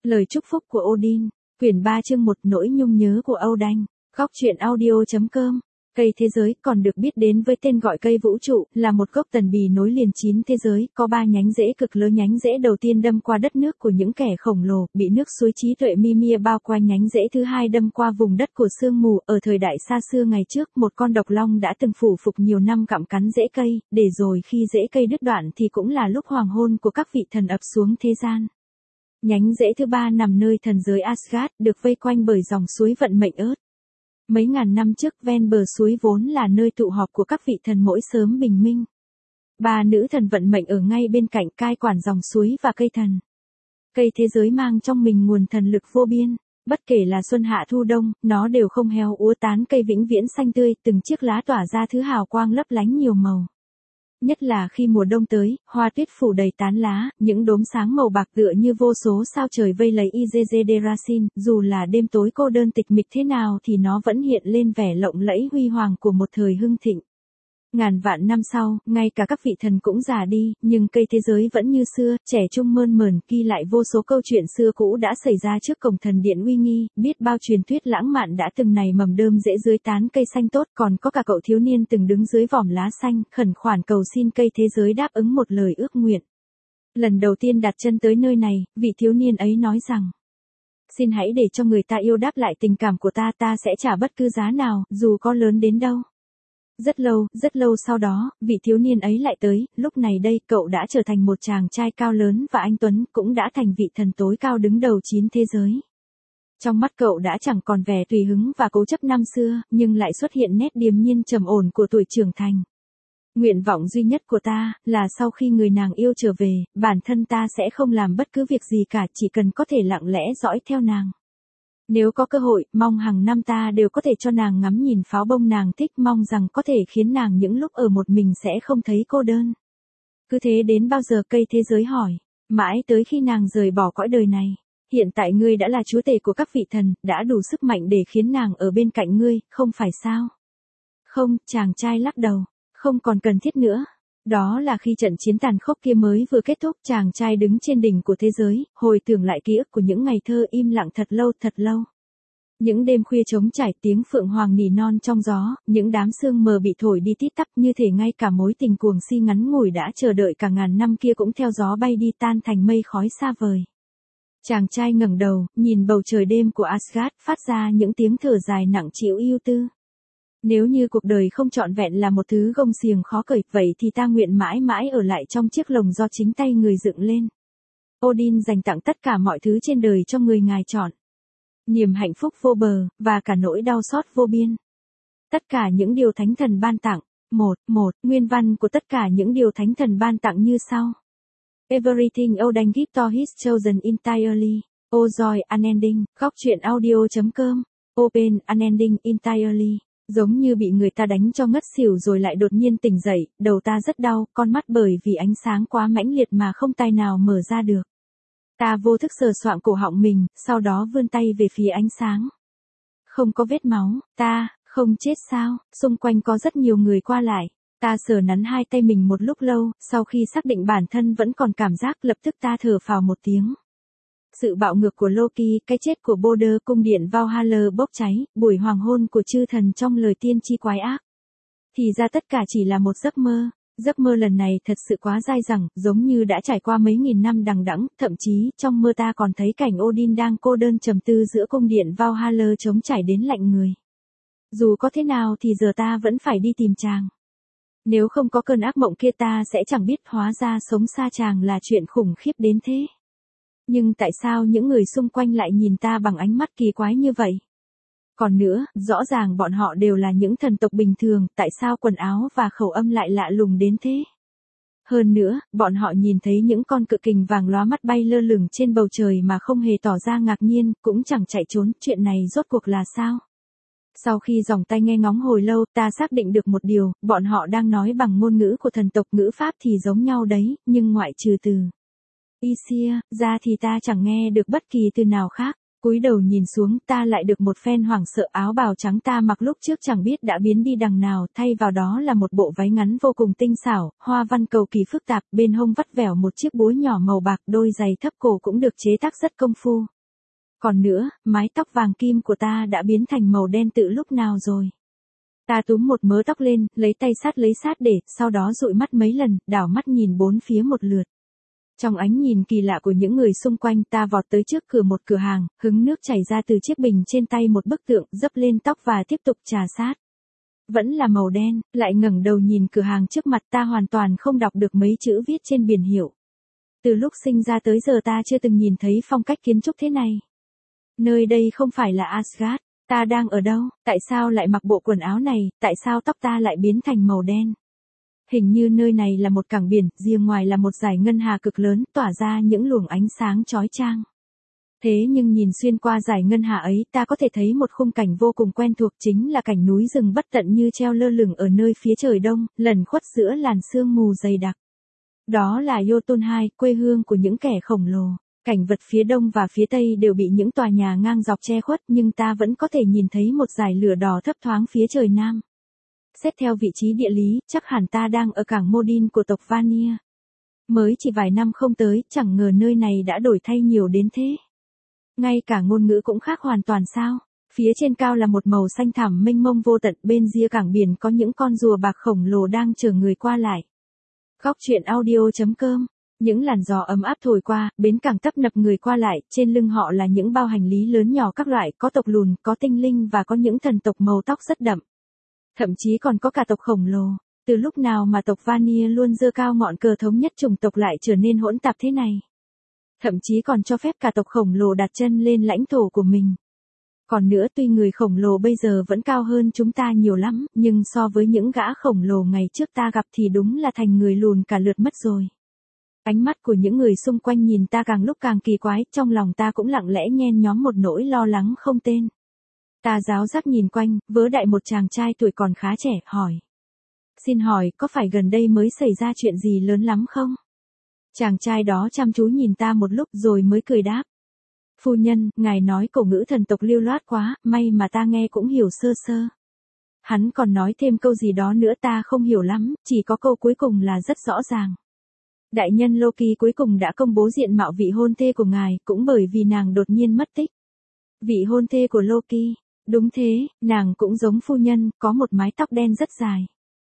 Lời chúc phúc của Odin, quyển 3 chương 1 nỗi nhung nhớ của Âu Đanh, góc truyện audio.com. Cây thế giới còn được biết đến với tên gọi cây vũ trụ, là một gốc tần bì nối liền 9 thế giới, có 3 nhánh rễ cực lớn. Nhánh rễ đầu tiên đâm qua đất nước của những kẻ khổng lồ, bị nước suối trí tuệ Mimir bao quanh. Nhánh rễ thứ hai đâm qua vùng đất của sương mù. Ở thời đại xa xưa ngày trước, một con độc long đã từng phủ phục nhiều năm gặm cắn rễ cây, để rồi khi rễ cây đứt đoạn thì cũng là lúc hoàng hôn của các vị thần ập xuống thế gian. Nhánh rễ thứ ba nằm nơi thần giới Asgard, được vây quanh bởi dòng suối vận mệnh ớt. Mấy ngàn năm trước, ven bờ suối vốn là nơi tụ họp của các vị thần mỗi sớm bình minh. 3 nữ thần vận mệnh ở ngay bên cạnh, cai quản dòng suối và cây thần. Cây thế giới mang trong mình nguồn thần lực vô biên, bất kể là xuân hạ thu đông, nó đều không héo úa, tán cây vĩnh viễn xanh tươi, từng chiếc lá tỏa ra thứ hào quang lấp lánh nhiều màu. Nhất là khi mùa đông tới, hoa tuyết phủ đầy tán lá, những đốm sáng màu bạc tựa như vô số sao trời vây lấy Izezederasin, dù là đêm tối cô đơn tịch mịch thế nào thì nó vẫn hiện lên vẻ lộng lẫy huy hoàng của một thời hưng thịnh. Ngàn vạn năm sau, ngay cả các vị thần cũng già đi, nhưng cây thế giới vẫn như xưa, trẻ trung mơn mởn, ghi lại vô số câu chuyện xưa cũ đã xảy ra trước cổng thần điện uy nghi, biết bao truyền thuyết lãng mạn đã từng nảy mầm đơm rễ dưới tán cây xanh tốt, còn có cả cậu thiếu niên từng đứng dưới vòm lá xanh, khẩn khoản cầu xin cây thế giới đáp ứng một lời ước nguyện. Lần đầu tiên đặt chân tới nơi này, vị thiếu niên ấy nói rằng: "Xin hãy để cho người ta yêu đáp lại tình cảm của ta, ta sẽ trả bất cứ giá nào, dù có lớn đến đâu." Rất lâu sau đó, vị thiếu niên ấy lại tới, lúc này đây, cậu đã trở thành một chàng trai cao lớn và anh tuấn, cũng đã thành vị thần tối cao đứng đầu 9 thế giới. Trong mắt cậu đã chẳng còn vẻ tùy hứng và cố chấp năm xưa, nhưng lại xuất hiện nét điềm nhiên trầm ổn của tuổi trưởng thành. "Nguyện vọng duy nhất của ta, là sau khi người nàng yêu trở về, bản thân ta sẽ không làm bất cứ việc gì cả, chỉ cần có thể lặng lẽ dõi theo nàng. Nếu có cơ hội, mong hàng năm ta đều có thể cho nàng ngắm nhìn pháo bông nàng thích, mong rằng có thể khiến nàng những lúc ở một mình sẽ không thấy cô đơn." "Cứ thế đến bao giờ?" cây thế giới hỏi. "Mãi tới khi nàng rời bỏ cõi đời này. Hiện tại ngươi đã là chúa tể của các vị thần, đã đủ sức mạnh để khiến nàng ở bên cạnh ngươi, không phải sao?" "Không," chàng trai lắc đầu, "không còn cần thiết nữa." Đó là khi trận chiến tàn khốc kia mới vừa kết thúc, chàng trai đứng trên đỉnh của thế giới, hồi tưởng lại ký ức của những ngày thơ, im lặng thật lâu. Những đêm khuya trống trải, tiếng phượng hoàng nỉ non trong gió, những đám sương mờ bị thổi đi tít tắp, như thể ngay cả mối tình cuồng si ngắn ngủi đã chờ đợi cả ngàn năm kia cũng theo gió bay đi, tan thành mây khói xa vời. Chàng trai ngẩng đầu, nhìn bầu trời đêm của Asgard, phát ra những tiếng thở dài nặng trĩu ưu tư. "Nếu như cuộc đời không trọn vẹn là một thứ gông xiềng khó cởi, vậy thì ta nguyện mãi mãi ở lại trong chiếc lồng do chính tay người dựng lên. Odin dành tặng tất cả mọi thứ trên đời cho người ngài chọn. Niềm hạnh phúc vô bờ, và cả nỗi đau xót vô biên. Tất cả những điều thánh thần ban tặng." Một nguyên văn của tất cả những điều thánh thần ban tặng như sau. Everything Odin gives to his chosen entirely. Oh joy unending, góc truyện audio.com. Open unending entirely. Giống như bị người ta đánh cho ngất xỉu rồi lại đột nhiên tỉnh dậy, đầu ta rất đau, con mắt bởi vì ánh sáng quá mãnh liệt mà không tài nào mở ra được. Ta vô thức sờ soạng cổ họng mình, sau đó vươn tay về phía ánh sáng. Không có vết máu, ta không chết sao? Xung quanh có rất nhiều người qua lại. Ta sờ nắn hai tay mình một lúc lâu, sau khi xác định bản thân vẫn còn cảm giác, lập tức ta thở phào một tiếng. Sự bạo ngược của Loki, cái chết của Balder, cung điện Valhalla bốc cháy, buổi hoàng hôn của chư thần trong lời tiên tri quái ác. Thì ra tất cả chỉ là một giấc mơ. Giấc mơ lần này thật sự quá dai dẳng, giống như đã trải qua mấy nghìn năm đằng đẵng, thậm chí, trong mơ ta còn thấy cảnh Odin đang cô đơn trầm tư giữa cung điện Valhalla trống trải đến lạnh người. Dù có thế nào thì giờ ta vẫn phải đi tìm chàng. Nếu không có cơn ác mộng kia ta sẽ chẳng biết hóa ra sống xa chàng là chuyện khủng khiếp đến thế. Nhưng tại sao những người xung quanh lại nhìn ta bằng ánh mắt kỳ quái như vậy? Còn nữa, rõ ràng bọn họ đều là những thần tộc bình thường, tại sao quần áo và khẩu âm lại lạ lùng đến thế? Hơn nữa, bọn họ nhìn thấy những con cự kình vàng lóa mắt bay lơ lửng trên bầu trời mà không hề tỏ ra ngạc nhiên, cũng chẳng chạy trốn, chuyện này rốt cuộc là sao? Sau khi dòng tai nghe ngóng hồi lâu, ta xác định được một điều, bọn họ đang nói bằng ngôn ngữ của thần tộc, ngữ pháp thì giống nhau đấy, nhưng ngoại trừ từ Isia ra thì ta chẳng nghe được bất kỳ từ nào khác. Cúi đầu nhìn xuống, ta lại được một phen hoảng sợ, áo bào trắng ta mặc lúc trước chẳng biết đã biến đi đằng nào, thay vào đó là một bộ váy ngắn vô cùng tinh xảo, hoa văn cầu kỳ phức tạp, bên hông vắt vẻo một chiếc búa nhỏ màu bạc, đôi giày thấp cổ cũng được chế tác rất công phu. Còn nữa, mái tóc vàng kim của ta đã biến thành màu đen từ lúc nào rồi? Ta túm một mớ tóc lên, lấy tay lấy sát để, sau đó dụi mắt mấy lần, đảo mắt nhìn bốn phía một lượt. Trong ánh nhìn kỳ lạ của những người xung quanh, ta vọt tới trước cửa một cửa hàng, hứng nước chảy ra từ chiếc bình trên tay một bức tượng, dấp lên tóc và tiếp tục trà sát. Vẫn là màu đen, lại ngẩng đầu nhìn cửa hàng trước mặt, ta hoàn toàn không đọc được mấy chữ viết trên biển hiệu. Từ lúc sinh ra tới giờ ta chưa từng nhìn thấy phong cách kiến trúc thế này. Nơi đây không phải là Asgard, ta đang ở đâu, tại sao lại mặc bộ quần áo này, tại sao tóc ta lại biến thành màu đen? Hình như nơi này là một cảng biển, rìa ngoài là một dải ngân hà cực lớn, tỏa ra những luồng ánh sáng chói chang. Thế nhưng nhìn xuyên qua dải ngân hà ấy, ta có thể thấy một khung cảnh vô cùng quen thuộc, chính là cảnh núi rừng bất tận như treo lơ lửng ở nơi phía trời đông, lẩn khuất giữa làn sương mù dày đặc. Đó là Jotunheim, quê hương của những kẻ khổng lồ. Cảnh vật phía đông và phía tây đều bị những tòa nhà ngang dọc che khuất, nhưng ta vẫn có thể nhìn thấy một dải lửa đỏ thấp thoáng phía trời nam. Xét theo vị trí địa lý, chắc hẳn ta đang ở cảng Modin của tộc Vanir. Mới chỉ vài năm không tới, chẳng ngờ nơi này đã đổi thay nhiều đến thế. Ngay cả ngôn ngữ cũng khác hoàn toàn sao? Phía trên cao là một màu xanh thẳm mênh mông vô tận, bên ria cảng biển có những con rùa bạc khổng lồ đang chờ người qua lại. Góc truyện audio.com. Những làn gió ấm áp thổi qua, bến cảng tấp nập người qua lại, trên lưng họ là những bao hành lý lớn nhỏ các loại, có tộc lùn, có tinh linh và có những thần tộc màu tóc rất đậm. Thậm chí còn có cả tộc khổng lồ. Từ lúc nào mà tộc Vanir luôn giơ cao ngọn cờ thống nhất chủng tộc lại trở nên hỗn tạp thế này? Thậm chí còn cho phép cả tộc khổng lồ đặt chân lên lãnh thổ của mình. Còn nữa, tuy người khổng lồ bây giờ vẫn cao hơn chúng ta nhiều lắm, nhưng so với những gã khổng lồ ngày trước ta gặp thì đúng là thành người lùn cả lượt mất rồi. Ánh mắt của những người xung quanh nhìn ta càng lúc càng kỳ quái, trong lòng ta cũng lặng lẽ nhen nhóm một nỗi lo lắng không tên. Ta ráo rác nhìn quanh, vớ đại một chàng trai tuổi còn khá trẻ, hỏi. Xin hỏi, có phải gần đây mới xảy ra chuyện gì lớn lắm không? Chàng trai đó chăm chú nhìn ta một lúc rồi mới cười đáp. Phu nhân, ngài nói cổ ngữ thần tộc lưu loát quá, may mà ta nghe cũng hiểu sơ sơ. Hắn còn nói thêm câu gì đó nữa ta không hiểu lắm, chỉ có câu cuối cùng là rất rõ ràng. Đại nhân Loki cuối cùng đã công bố diện mạo vị hôn thê của ngài, cũng bởi vì nàng đột nhiên mất tích. Vị hôn thê của Loki, đúng thế, nàng cũng giống phu nhân, có một mái tóc đen rất dài.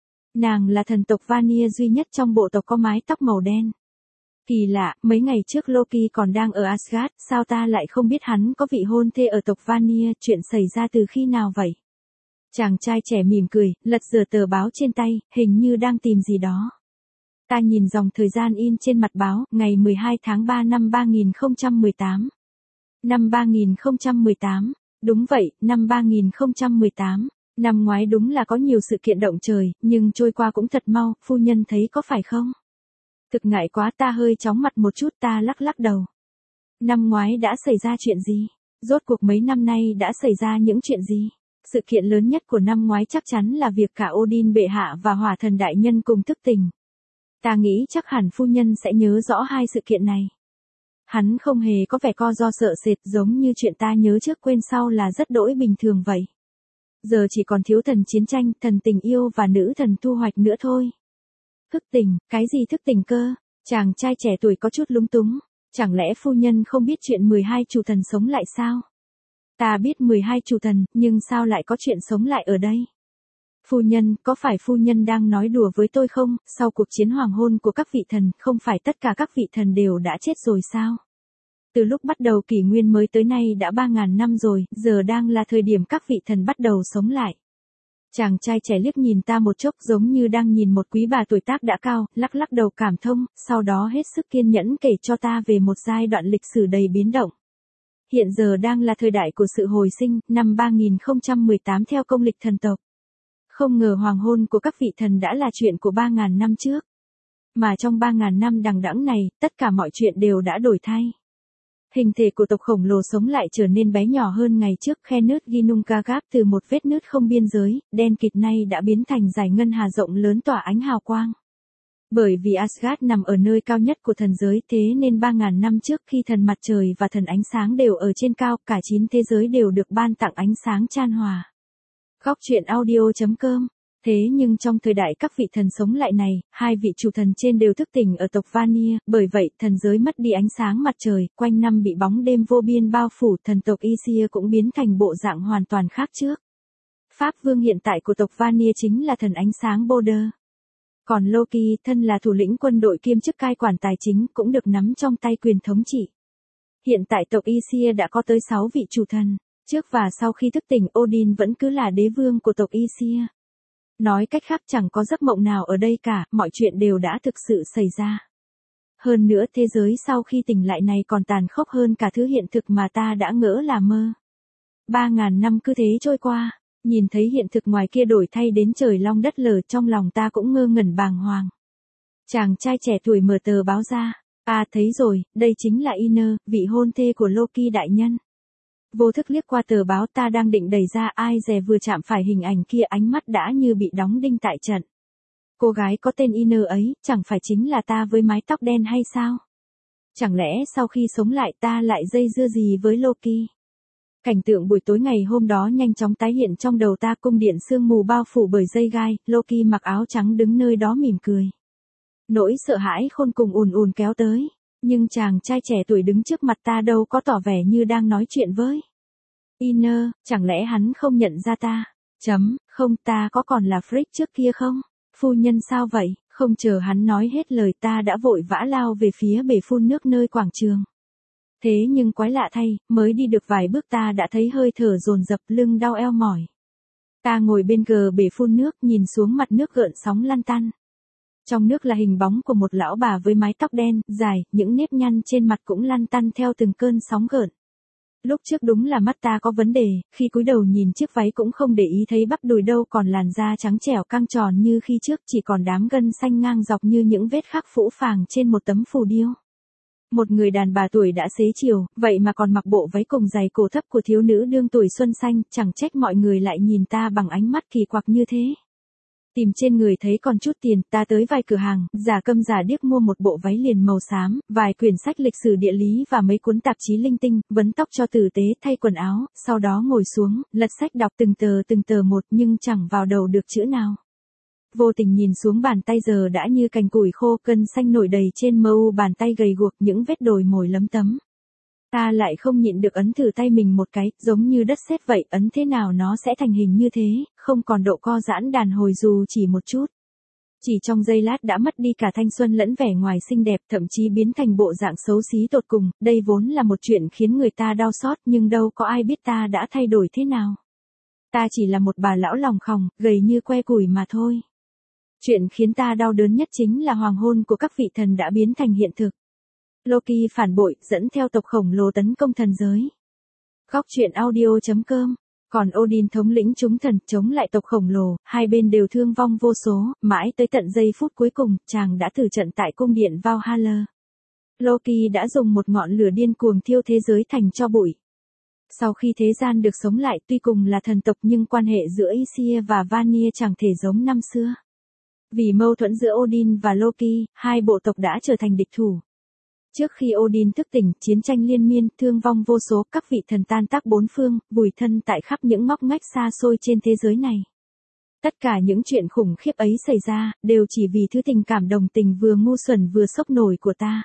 Nàng là thần tộc Vanir duy nhất trong bộ tộc có mái tóc màu đen. Kỳ lạ, mấy ngày trước Loki còn đang ở Asgard, sao ta lại không biết hắn có vị hôn thê ở tộc Vanir, chuyện xảy ra từ khi nào vậy? Chàng trai trẻ mỉm cười, lật dở tờ báo trên tay, hình như đang tìm gì đó. Ta nhìn dòng thời gian in trên mặt báo, ngày 12 tháng 3 năm 3018. Năm 3018, đúng vậy, năm 3018. Năm ngoái đúng là có nhiều sự kiện động trời, nhưng trôi qua cũng thật mau, phu nhân thấy có phải không? Thực ngại quá, ta hơi chóng mặt một chút, ta lắc lắc đầu. Năm ngoái đã xảy ra chuyện gì? Rốt cuộc mấy năm nay đã xảy ra những chuyện gì? Sự kiện lớn nhất của năm ngoái chắc chắn là việc cả Odin bệ hạ và Hỏa thần đại nhân cùng thức tỉnh. Ta nghĩ chắc hẳn phu nhân sẽ nhớ rõ hai sự kiện này. Hắn không hề có vẻ co do sợ sệt, giống như chuyện ta nhớ trước quên sau là rất đỗi bình thường vậy. Giờ chỉ còn thiếu thần chiến tranh, thần tình yêu và nữ thần thu hoạch nữa thôi. Thức tỉnh, cái gì thức tỉnh cơ? Chàng trai trẻ tuổi có chút lúng túng. Chẳng lẽ phu nhân không biết chuyện 12 chủ thần sống lại sao? Ta biết 12 chủ thần, nhưng sao lại có chuyện sống lại ở đây? Phu nhân, có phải phu nhân đang nói đùa với tôi không? Sau cuộc chiến hoàng hôn của các vị thần, không phải tất cả các vị thần đều đã chết rồi sao? Từ lúc bắt đầu kỷ nguyên mới tới nay đã 3.000 năm rồi, giờ đang là thời điểm các vị thần bắt đầu sống lại. Chàng trai trẻ liếc nhìn ta một chốc giống như đang nhìn một quý bà tuổi tác đã cao, lắc lắc đầu cảm thông, sau đó hết sức kiên nhẫn kể cho ta về một giai đoạn lịch sử đầy biến động. Hiện giờ đang là thời đại của sự hồi sinh, năm 3018 theo công lịch thần tộc. Không ngờ hoàng hôn của các vị thần đã là chuyện của 3.000 năm trước. Mà trong 3.000 năm đằng đẵng này, tất cả mọi chuyện đều đã đổi thay. Hình thể của tộc khổng lồ sống lại trở nên bé nhỏ hơn ngày trước, khe nứt Ginnungagap từ một vết nứt không biên giới, đen kịt nay đã biến thành dải ngân hà rộng lớn tỏa ánh hào quang. Bởi vì Asgard nằm ở nơi cao nhất của thần giới, thế nên 3.000 năm trước khi thần mặt trời và thần ánh sáng đều ở trên cao, cả 9 thế giới đều được ban tặng ánh sáng chan hòa. Góc truyện audio.com Thế nhưng trong thời đại các vị thần sống lại này, hai vị chủ thần trên đều thức tỉnh ở tộc Vanir, bởi vậy thần giới mất đi ánh sáng mặt trời, quanh năm bị bóng đêm vô biên bao phủ, thần tộc Aesir cũng biến thành bộ dạng hoàn toàn khác trước. Pháp vương hiện tại của tộc Vanir chính là thần ánh sáng Balder. Còn Loki, thân là thủ lĩnh quân đội kiêm chức cai quản tài chính, cũng được nắm trong tay quyền thống trị. Hiện tại tộc Aesir đã có tới 6 vị chủ thần, trước và sau khi thức tỉnh Odin vẫn cứ là đế vương của tộc Aesir. Nói cách khác chẳng có giấc mộng nào ở đây cả, mọi chuyện đều đã thực sự xảy ra. Hơn nữa thế giới sau khi tỉnh lại này còn tàn khốc hơn cả thứ hiện thực mà ta đã ngỡ là mơ. 3.000 năm cứ thế trôi qua, nhìn thấy hiện thực ngoài kia đổi thay đến trời long đất lở, trong lòng ta cũng ngơ ngẩn bàng hoàng. Chàng trai trẻ tuổi mở tờ báo ra, thấy rồi, đây chính là Iner, vị hôn thê của Loki đại nhân. Vô thức liếc qua tờ báo, ta đang định đẩy ra, ai dè vừa chạm phải hình ảnh kia, ánh mắt đã như bị đóng đinh tại trận. Cô gái có tên Iner ấy, chẳng phải chính là ta với mái tóc đen hay sao? Chẳng lẽ sau khi sống lại ta lại dây dưa gì với Loki? Cảnh tượng buổi tối ngày hôm đó nhanh chóng tái hiện trong đầu ta, cung điện sương mù bao phủ bởi dây gai, Loki mặc áo trắng đứng nơi đó mỉm cười. Nỗi sợ hãi khôn cùng ùn ùn kéo tới, nhưng chàng trai trẻ tuổi đứng trước mặt ta đâu có tỏ vẻ như đang nói chuyện với Iner, chẳng lẽ hắn không nhận ra ta? Không, ta có còn là Frick trước kia không? Phu nhân sao vậy? Không chờ hắn nói hết lời ta đã vội vã lao về phía bể phun nước nơi quảng trường. Thế nhưng quái lạ thay, mới đi được vài bước ta đã thấy hơi thở dồn dập, lưng đau eo mỏi. Ta ngồi bên gờ bể phun nước, nhìn xuống mặt nước gợn sóng lăn tăn. Trong nước là hình bóng của một lão bà với mái tóc đen, dài, những nếp nhăn trên mặt cũng lăn tăn theo từng cơn sóng gợn. Lúc trước đúng là mắt ta có vấn đề, khi cúi đầu nhìn chiếc váy cũng không để ý thấy bắp đùi đâu, còn làn da trắng trẻo căng tròn như khi trước, chỉ còn đám gân xanh ngang dọc như những vết khắc phũ phàng trên một tấm phù điêu. Một người đàn bà tuổi đã xế chiều, vậy mà còn mặc bộ váy cùng giày cổ thấp của thiếu nữ đương tuổi xuân xanh, chẳng trách mọi người lại nhìn ta bằng ánh mắt kỳ quặc như thế. Tìm trên người thấy còn chút tiền, ta tới vài cửa hàng, giả câm giả điếc mua một bộ váy liền màu xám, vài quyển sách lịch sử địa lý và mấy cuốn tạp chí linh tinh, vấn tóc cho tử tế, thay quần áo, sau đó ngồi xuống, lật sách đọc từng tờ một, nhưng chẳng vào đầu được chữ nào. Vô tình nhìn xuống bàn tay giờ đã như cành củi khô, cân xanh nổi đầy trên mu bàn tay gầy guộc, những vết đồi mồi lấm tấm. Ta lại không nhịn được ấn thử tay mình một cái, giống như đất sét vậy, ấn thế nào nó sẽ thành hình như thế, không còn độ co giãn đàn hồi dù chỉ một chút. Chỉ trong giây lát đã mất đi cả thanh xuân lẫn vẻ ngoài xinh đẹp, thậm chí biến thành bộ dạng xấu xí tột cùng, đây vốn là một chuyện khiến người ta đau xót, nhưng đâu có ai biết ta đã thay đổi thế nào. Ta chỉ là một bà lão lòng khòng, gầy như que củi mà thôi. Chuyện khiến ta đau đớn nhất chính là hoàng hôn của các vị thần đã biến thành hiện thực. Loki phản bội, dẫn theo tộc khổng lồ tấn công thần giới. Góc truyện audio.com. Còn Odin thống lĩnh chúng thần, chống lại tộc khổng lồ, hai bên đều thương vong vô số, mãi tới tận giây phút cuối cùng, chàng đã tử trận tại cung điện Valhalla. Loki đã dùng một ngọn lửa điên cuồng thiêu thế giới thành tro bụi. Sau khi thế gian được sống lại, tuy cùng là thần tộc nhưng quan hệ giữa Aesir và Vanir chẳng thể giống năm xưa. Vì mâu thuẫn giữa Odin và Loki, hai bộ tộc đã trở thành địch thủ. Trước khi Odin thức tỉnh, chiến tranh liên miên, thương vong vô số, các vị thần tan tác bốn phương, vùi thân tại khắp những ngóc ngách xa xôi trên thế giới này. Tất cả những chuyện khủng khiếp ấy xảy ra, đều chỉ vì thứ tình cảm đồng tình vừa ngu xuẩn vừa sốc nổi của ta.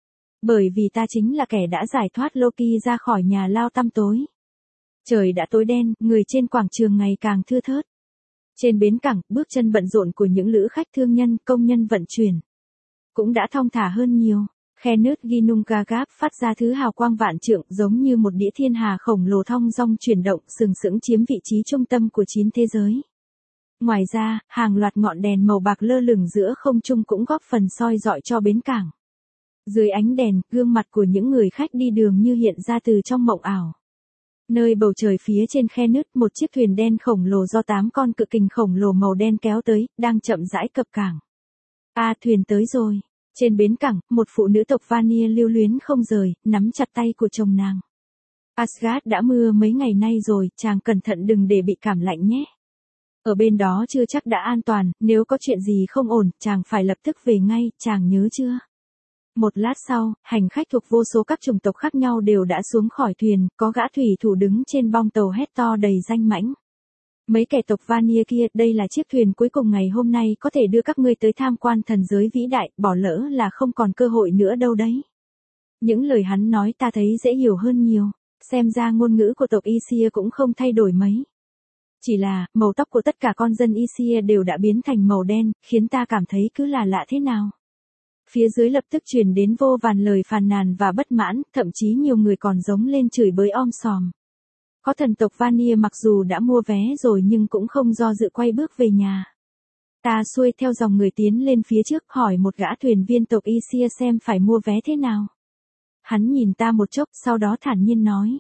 Bởi vì ta chính là kẻ đã giải thoát Loki ra khỏi nhà lao tăm tối. Trời đã tối đen, người trên quảng trường ngày càng thưa thớt. Trên bến cảng, bước chân bận rộn của những lữ khách thương nhân, công nhân vận chuyển cũng đã thong thả hơn nhiều. Khe nứt Ginnungagap phát ra thứ hào quang vạn trượng, giống như một đĩa thiên hà khổng lồ thong dong chuyển động, sừng sững chiếm vị trí trung tâm của 9 thế giới. Ngoài ra, hàng loạt ngọn đèn màu bạc lơ lửng giữa không trung cũng góp phần soi rọi cho bến cảng. Dưới ánh đèn, gương mặt của những người khách đi đường như hiện ra từ trong mộng ảo. Nơi bầu trời phía trên khe nứt, một chiếc thuyền đen khổng lồ do 8 con cự kình khổng lồ màu đen kéo tới, đang chậm rãi cập cảng. Thuyền tới rồi. Trên bến cảng, một phụ nữ tộc Vanir lưu luyến không rời, nắm chặt tay của chồng nàng. Asgard đã mưa mấy ngày nay rồi, chàng cẩn thận đừng để bị cảm lạnh nhé. Ở bên đó chưa chắc đã an toàn, nếu có chuyện gì không ổn, chàng phải lập tức về ngay, chàng nhớ chưa? Một lát sau, hành khách thuộc vô số các chủng tộc khác nhau đều đã xuống khỏi thuyền, có gã thủy thủ đứng trên bong tàu hét to đầy danh mãnh. Mấy kẻ tộc Vanir kia, đây là chiếc thuyền cuối cùng ngày hôm nay có thể đưa các ngươi tới tham quan thần giới vĩ đại, bỏ lỡ là không còn cơ hội nữa đâu đấy. Những lời hắn nói ta thấy dễ hiểu hơn nhiều, xem ra ngôn ngữ của tộc Isia cũng không thay đổi mấy. Chỉ là, màu tóc của tất cả con dân Isia đều đã biến thành màu đen, khiến ta cảm thấy cứ là lạ thế nào. Phía dưới lập tức truyền đến vô vàn lời phàn nàn và bất mãn, thậm chí nhiều người còn giống lên chửi bới om sòm. Có thần tộc Vanir mặc dù đã mua vé rồi nhưng cũng không do dự quay bước về nhà. Ta xuôi theo dòng người tiến lên phía trước hỏi một gã thuyền viên tộc Isia xem phải mua vé thế nào. Hắn nhìn ta một chốc sau đó thản nhiên nói.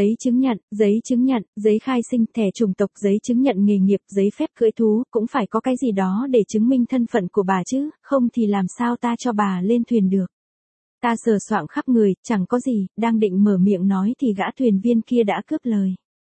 Giấy chứng nhận, giấy khai sinh, thẻ chủng tộc, giấy chứng nhận nghề nghiệp, giấy phép cưỡi thú, cũng phải có cái gì đó để chứng minh thân phận của bà chứ, không thì làm sao ta cho bà lên thuyền được. Ta sờ soạng khắp người, chẳng có gì, đang định mở miệng nói thì gã thuyền viên kia đã cướp lời.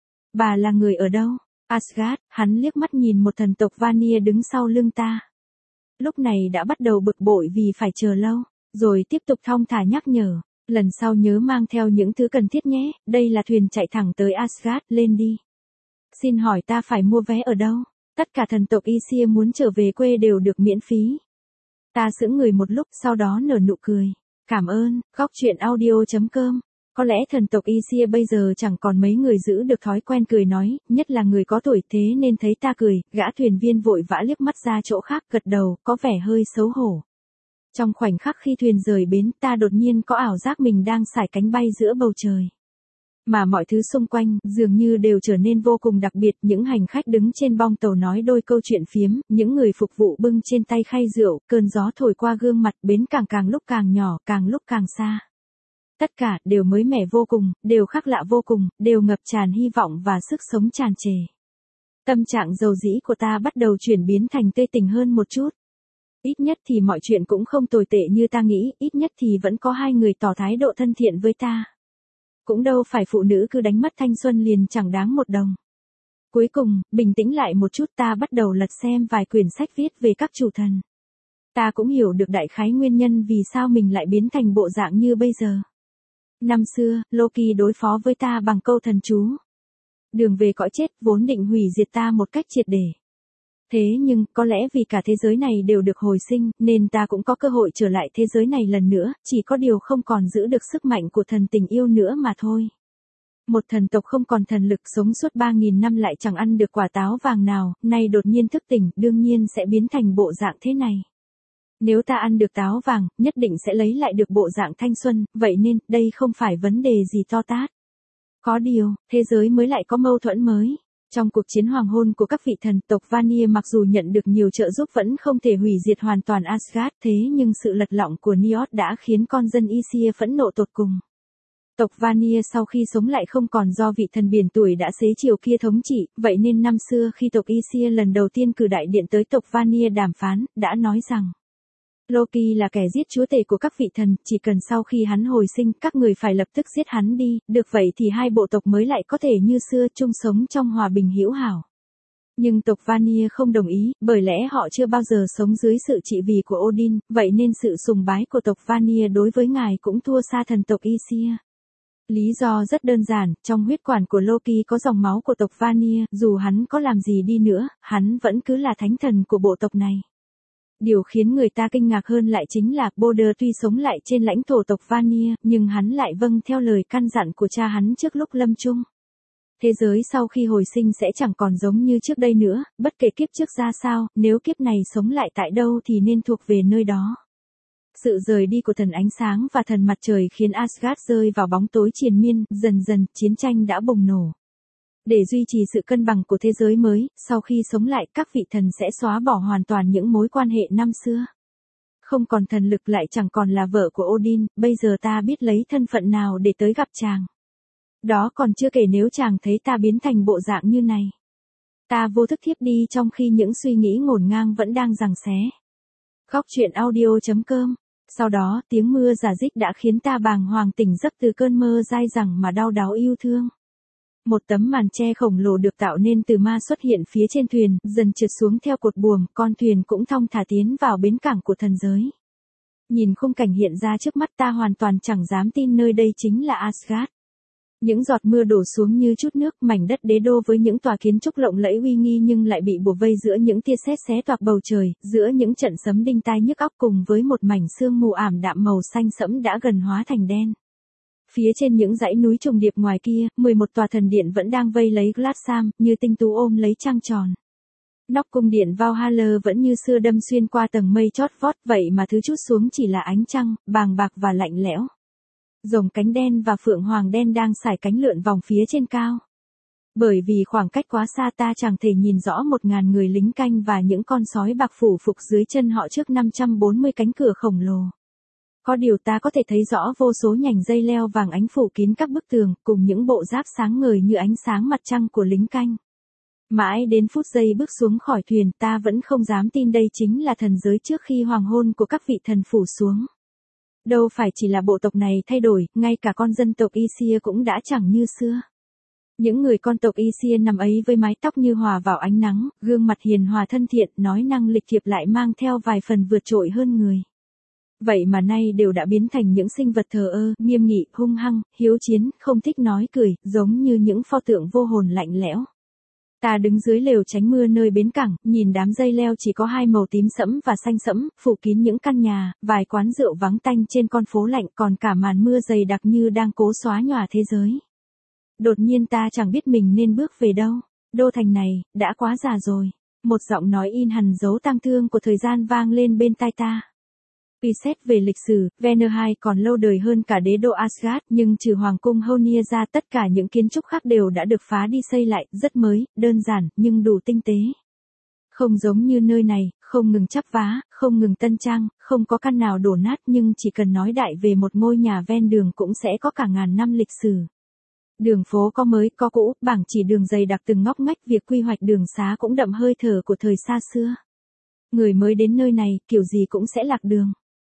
Bà là người ở đâu? Asgard. Hắn liếc mắt nhìn một thần tộc Vanir đứng sau lưng ta. Lúc này đã bắt đầu bực bội vì phải chờ lâu, rồi tiếp tục thong thả nhắc nhở. Lần sau nhớ mang theo những thứ cần thiết nhé, đây là thuyền chạy thẳng tới Asgard, lên đi. Xin hỏi ta phải mua vé ở đâu? Tất cả thần tộc Isia muốn trở về quê đều được miễn phí. Ta sững người một lúc sau đó nở nụ cười. Cảm ơn, góc chuyện audio.com. Có lẽ thần tộc Isia bây giờ chẳng còn mấy người giữ được thói quen cười nói, nhất là người có tuổi thế nên thấy ta cười, gã thuyền viên vội vã liếc mắt ra chỗ khác gật đầu, có vẻ hơi xấu hổ. Trong khoảnh khắc khi thuyền rời bến ta đột nhiên có ảo giác mình đang sải cánh bay giữa bầu trời. Mà mọi thứ xung quanh dường như đều trở nên vô cùng đặc biệt, những hành khách đứng trên bong tàu nói đôi câu chuyện phiếm, những người phục vụ bưng trên tay khay rượu, cơn gió thổi qua gương mặt, bến cảng càng lúc càng nhỏ, càng lúc càng xa. Tất cả đều mới mẻ vô cùng, đều khác lạ vô cùng, đều ngập tràn hy vọng và sức sống tràn trề. Tâm trạng dầu dĩ của ta bắt đầu chuyển biến thành tươi tỉnh hơn một chút. Ít nhất thì mọi chuyện cũng không tồi tệ như ta nghĩ, ít nhất thì vẫn có hai người tỏ thái độ thân thiện với ta. Cũng đâu phải phụ nữ cứ đánh mất thanh xuân liền chẳng đáng một đồng. Cuối cùng, bình tĩnh lại một chút ta bắt đầu lật xem vài quyển sách viết về các chủ thần. Ta cũng hiểu được đại khái nguyên nhân vì sao mình lại biến thành bộ dạng như bây giờ. Năm xưa, Loki đối phó với ta bằng câu thần chú. Đường về cõi chết vốn định hủy diệt ta một cách triệt để. Thế nhưng, có lẽ vì cả thế giới này đều được hồi sinh, nên ta cũng có cơ hội trở lại thế giới này lần nữa, chỉ có điều không còn giữ được sức mạnh của thần tình yêu nữa mà thôi. Một thần tộc không còn thần lực sống suốt 3.000 năm lại chẳng ăn được quả táo vàng nào, nay đột nhiên thức tỉnh, đương nhiên sẽ biến thành bộ dạng thế này. Nếu ta ăn được táo vàng, nhất định sẽ lấy lại được bộ dạng thanh xuân, vậy nên, đây không phải vấn đề gì to tát. Có điều, thế giới mới lại có mâu thuẫn mới. Trong cuộc chiến hoàng hôn của các vị thần tộc Vanir mặc dù nhận được nhiều trợ giúp vẫn không thể hủy diệt hoàn toàn Asgard, thế nhưng sự lật lọng của Niod đã khiến con dân Isia phẫn nộ tột cùng. Tộc Vanir sau khi sống lại không còn do vị thần biển tuổi đã xế chiều kia thống trị, vậy nên năm xưa khi tộc Isia lần đầu tiên cử đại điện tới tộc Vanir đàm phán, đã nói rằng Loki là kẻ giết chúa tể của các vị thần, chỉ cần sau khi hắn hồi sinh, các người phải lập tức giết hắn đi, được vậy thì hai bộ tộc mới lại có thể như xưa chung sống trong hòa bình hữu hảo. Nhưng tộc Vanir không đồng ý, bởi lẽ họ chưa bao giờ sống dưới sự trị vì của Odin, vậy nên sự sùng bái của tộc Vanir đối với ngài cũng thua xa thần tộc Isia. Lý do rất đơn giản, trong huyết quản của Loki có dòng máu của tộc Vanir, dù hắn có làm gì đi nữa, hắn vẫn cứ là thánh thần của bộ tộc này. Điều khiến người ta kinh ngạc hơn lại chính là Balder tuy sống lại trên lãnh thổ tộc Vanir, nhưng hắn lại vâng theo lời căn dặn của cha hắn trước lúc lâm chung. Thế giới sau khi hồi sinh sẽ chẳng còn giống như trước đây nữa, bất kể kiếp trước ra sao, nếu kiếp này sống lại tại đâu thì nên thuộc về nơi đó. Sự rời đi của thần ánh sáng và thần mặt trời khiến Asgard rơi vào bóng tối triền miên, dần dần chiến tranh đã bùng nổ. Để duy trì sự cân bằng của thế giới mới, sau khi sống lại các vị thần sẽ xóa bỏ hoàn toàn những mối quan hệ năm xưa. Không còn thần lực lại chẳng còn là vợ của Odin, bây giờ ta biết lấy thân phận nào để tới gặp chàng. Đó còn chưa kể nếu chàng thấy ta biến thành bộ dạng như này. Ta vô thức thiếp đi trong khi những suy nghĩ ngổn ngang vẫn đang giằng xé. Góc chuyện audio.com. Sau đó tiếng mưa rả rích đã khiến ta bàng hoàng tỉnh giấc từ cơn mơ dai dẳng mà đau đáu yêu thương. Một tấm màn che khổng lồ được tạo nên từ ma xuất hiện phía trên thuyền, dần trượt xuống theo cột buồm, con thuyền cũng thong thả tiến vào bến cảng của thần giới. Nhìn khung cảnh hiện ra trước mắt ta hoàn toàn chẳng dám tin nơi đây chính là Asgard. Những giọt mưa đổ xuống như chút nước, mảnh đất đế đô với những tòa kiến trúc lộng lẫy uy nghi nhưng lại bị bủa vây giữa những tia sét xé toạc bầu trời, giữa những trận sấm đinh tai nhức óc cùng với một mảnh sương mù ảm đạm màu xanh sẫm đã gần hóa thành đen. Phía trên những dãy núi trùng điệp ngoài kia, 11 tòa thần điện vẫn đang vây lấy Gladsam, như tinh tú ôm lấy trăng tròn. Nóc cung điện Valhalla vẫn như xưa đâm xuyên qua tầng mây chót vót, vậy mà thứ trút xuống chỉ là ánh trăng, bàng bạc và lạnh lẽo. Rồng cánh đen và phượng hoàng đen đang sải cánh lượn vòng phía trên cao. Bởi vì khoảng cách quá xa ta chẳng thể nhìn rõ 1000 người lính canh và những con sói bạc phủ phục dưới chân họ trước 540 cánh cửa khổng lồ. Có điều ta có thể thấy rõ vô số nhành dây leo vàng ánh phủ kín các bức tường, cùng những bộ giáp sáng ngời như ánh sáng mặt trăng của lính canh. Mãi đến phút giây bước xuống khỏi thuyền ta vẫn không dám tin đây chính là thần giới trước khi hoàng hôn của các vị thần phủ xuống. Đâu phải chỉ là bộ tộc này thay đổi, ngay cả con dân tộc Isia cũng đã chẳng như xưa. Những người con tộc Isia nằm ấy với mái tóc như hòa vào ánh nắng, gương mặt hiền hòa thân thiện, nói năng lịch thiệp lại mang theo vài phần vượt trội hơn người. Vậy mà nay đều đã biến thành những sinh vật thờ ơ, nghiêm nghị, hung hăng, hiếu chiến, không thích nói cười, giống như những pho tượng vô hồn lạnh lẽo. Ta đứng dưới lều tránh mưa nơi bến cảng, nhìn đám dây leo chỉ có hai màu tím sẫm và xanh sẫm, phủ kín những căn nhà, vài quán rượu vắng tanh trên con phố lạnh, còn cả màn mưa dày đặc như đang cố xóa nhòa thế giới. Đột nhiên ta chẳng biết mình nên bước về đâu. Đô thành này, đã quá già rồi. Một giọng nói in hằn dấu tang thương của thời gian vang lên bên tai ta. Vì xét về lịch sử, Vanaheim còn lâu đời hơn cả đế đô Asgard, nhưng trừ hoàng cung Honir ra tất cả những kiến trúc khác đều đã được phá đi xây lại, rất mới, đơn giản, nhưng đủ tinh tế. Không giống như nơi này, không ngừng chắp vá, không ngừng tân trang, không có căn nào đổ nát nhưng chỉ cần nói đại về một ngôi nhà ven đường cũng sẽ có cả ngàn năm lịch sử. Đường phố có mới, có cũ, bảng chỉ đường dày đặc từng ngóc ngách, việc quy hoạch đường xá cũng đậm hơi thở của thời xa xưa. Người mới đến nơi này, kiểu gì cũng sẽ lạc đường.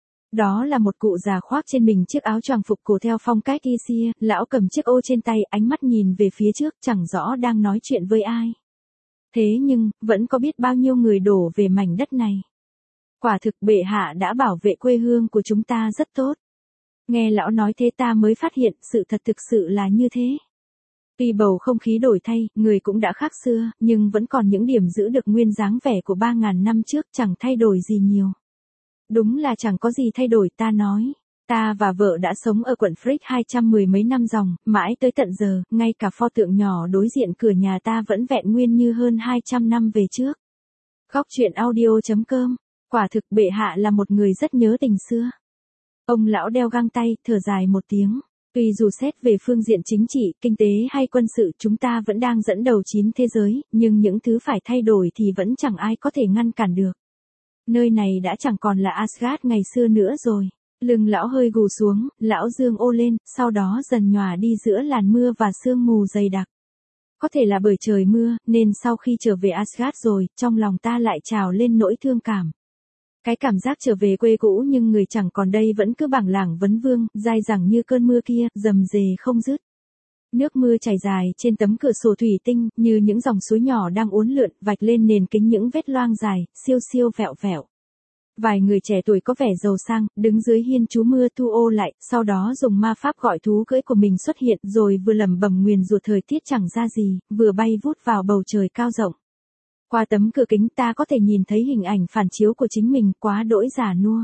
Đó là một cụ già khoác trên mình chiếc áo choàng phục cổ theo phong cách Isia, lão cầm chiếc ô trên tay, ánh mắt nhìn về phía trước, chẳng rõ đang nói chuyện với ai. Thế nhưng, vẫn có biết bao nhiêu người đổ về mảnh đất này. Quả thực bệ hạ đã bảo vệ quê hương của chúng ta rất tốt. Nghe lão nói thế ta mới phát hiện, sự thật thực sự là như thế. Tuy bầu không khí đổi thay, người cũng đã khác xưa, nhưng vẫn còn những điểm giữ được nguyên dáng vẻ của 3000 năm trước, chẳng thay đổi gì nhiều. Đúng là chẳng có gì thay đổi, ta nói. Ta và vợ đã sống ở quận Frick 210 mấy năm dòng, mãi tới tận giờ, ngay cả pho tượng nhỏ đối diện cửa nhà ta vẫn vẹn nguyên như hơn 200 năm về trước. Góc truyện audio.com. Quả thực bệ hạ là một người rất nhớ tình xưa. Ông lão đeo găng tay, thở dài một tiếng. Tuy dù xét về phương diện chính trị, kinh tế hay quân sự chúng ta vẫn đang dẫn đầu chín thế giới, nhưng những thứ phải thay đổi thì vẫn chẳng ai có thể ngăn cản được. Nơi này đã chẳng còn là Asgard ngày xưa nữa rồi. Lưng lão hơi gù xuống, lão dương ô lên, sau đó dần nhòa đi giữa làn mưa và sương mù dày đặc. Có thể là bởi trời mưa, nên sau khi trở về Asgard rồi, trong lòng ta lại trào lên nỗi thương cảm. Cái cảm giác trở về quê cũ nhưng người chẳng còn đây vẫn cứ bảng lảng vấn vương, dai dẳng như cơn mưa kia, rầm rề không dứt. Nước mưa chảy dài trên tấm cửa sổ thủy tinh, như những dòng suối nhỏ đang uốn lượn, vạch lên nền kính những vết loang dài, siêu siêu vẹo vẹo. Vài người trẻ tuổi có vẻ giàu sang, đứng dưới hiên trú mưa thu ô lại, sau đó dùng ma pháp gọi thú cưỡi của mình xuất hiện, rồi vừa lẩm bẩm nguyền rủa thời tiết chẳng ra gì, vừa bay vút vào bầu trời cao rộng. Qua tấm cửa kính ta có thể nhìn thấy hình ảnh phản chiếu của chính mình, quá đỗi già nua.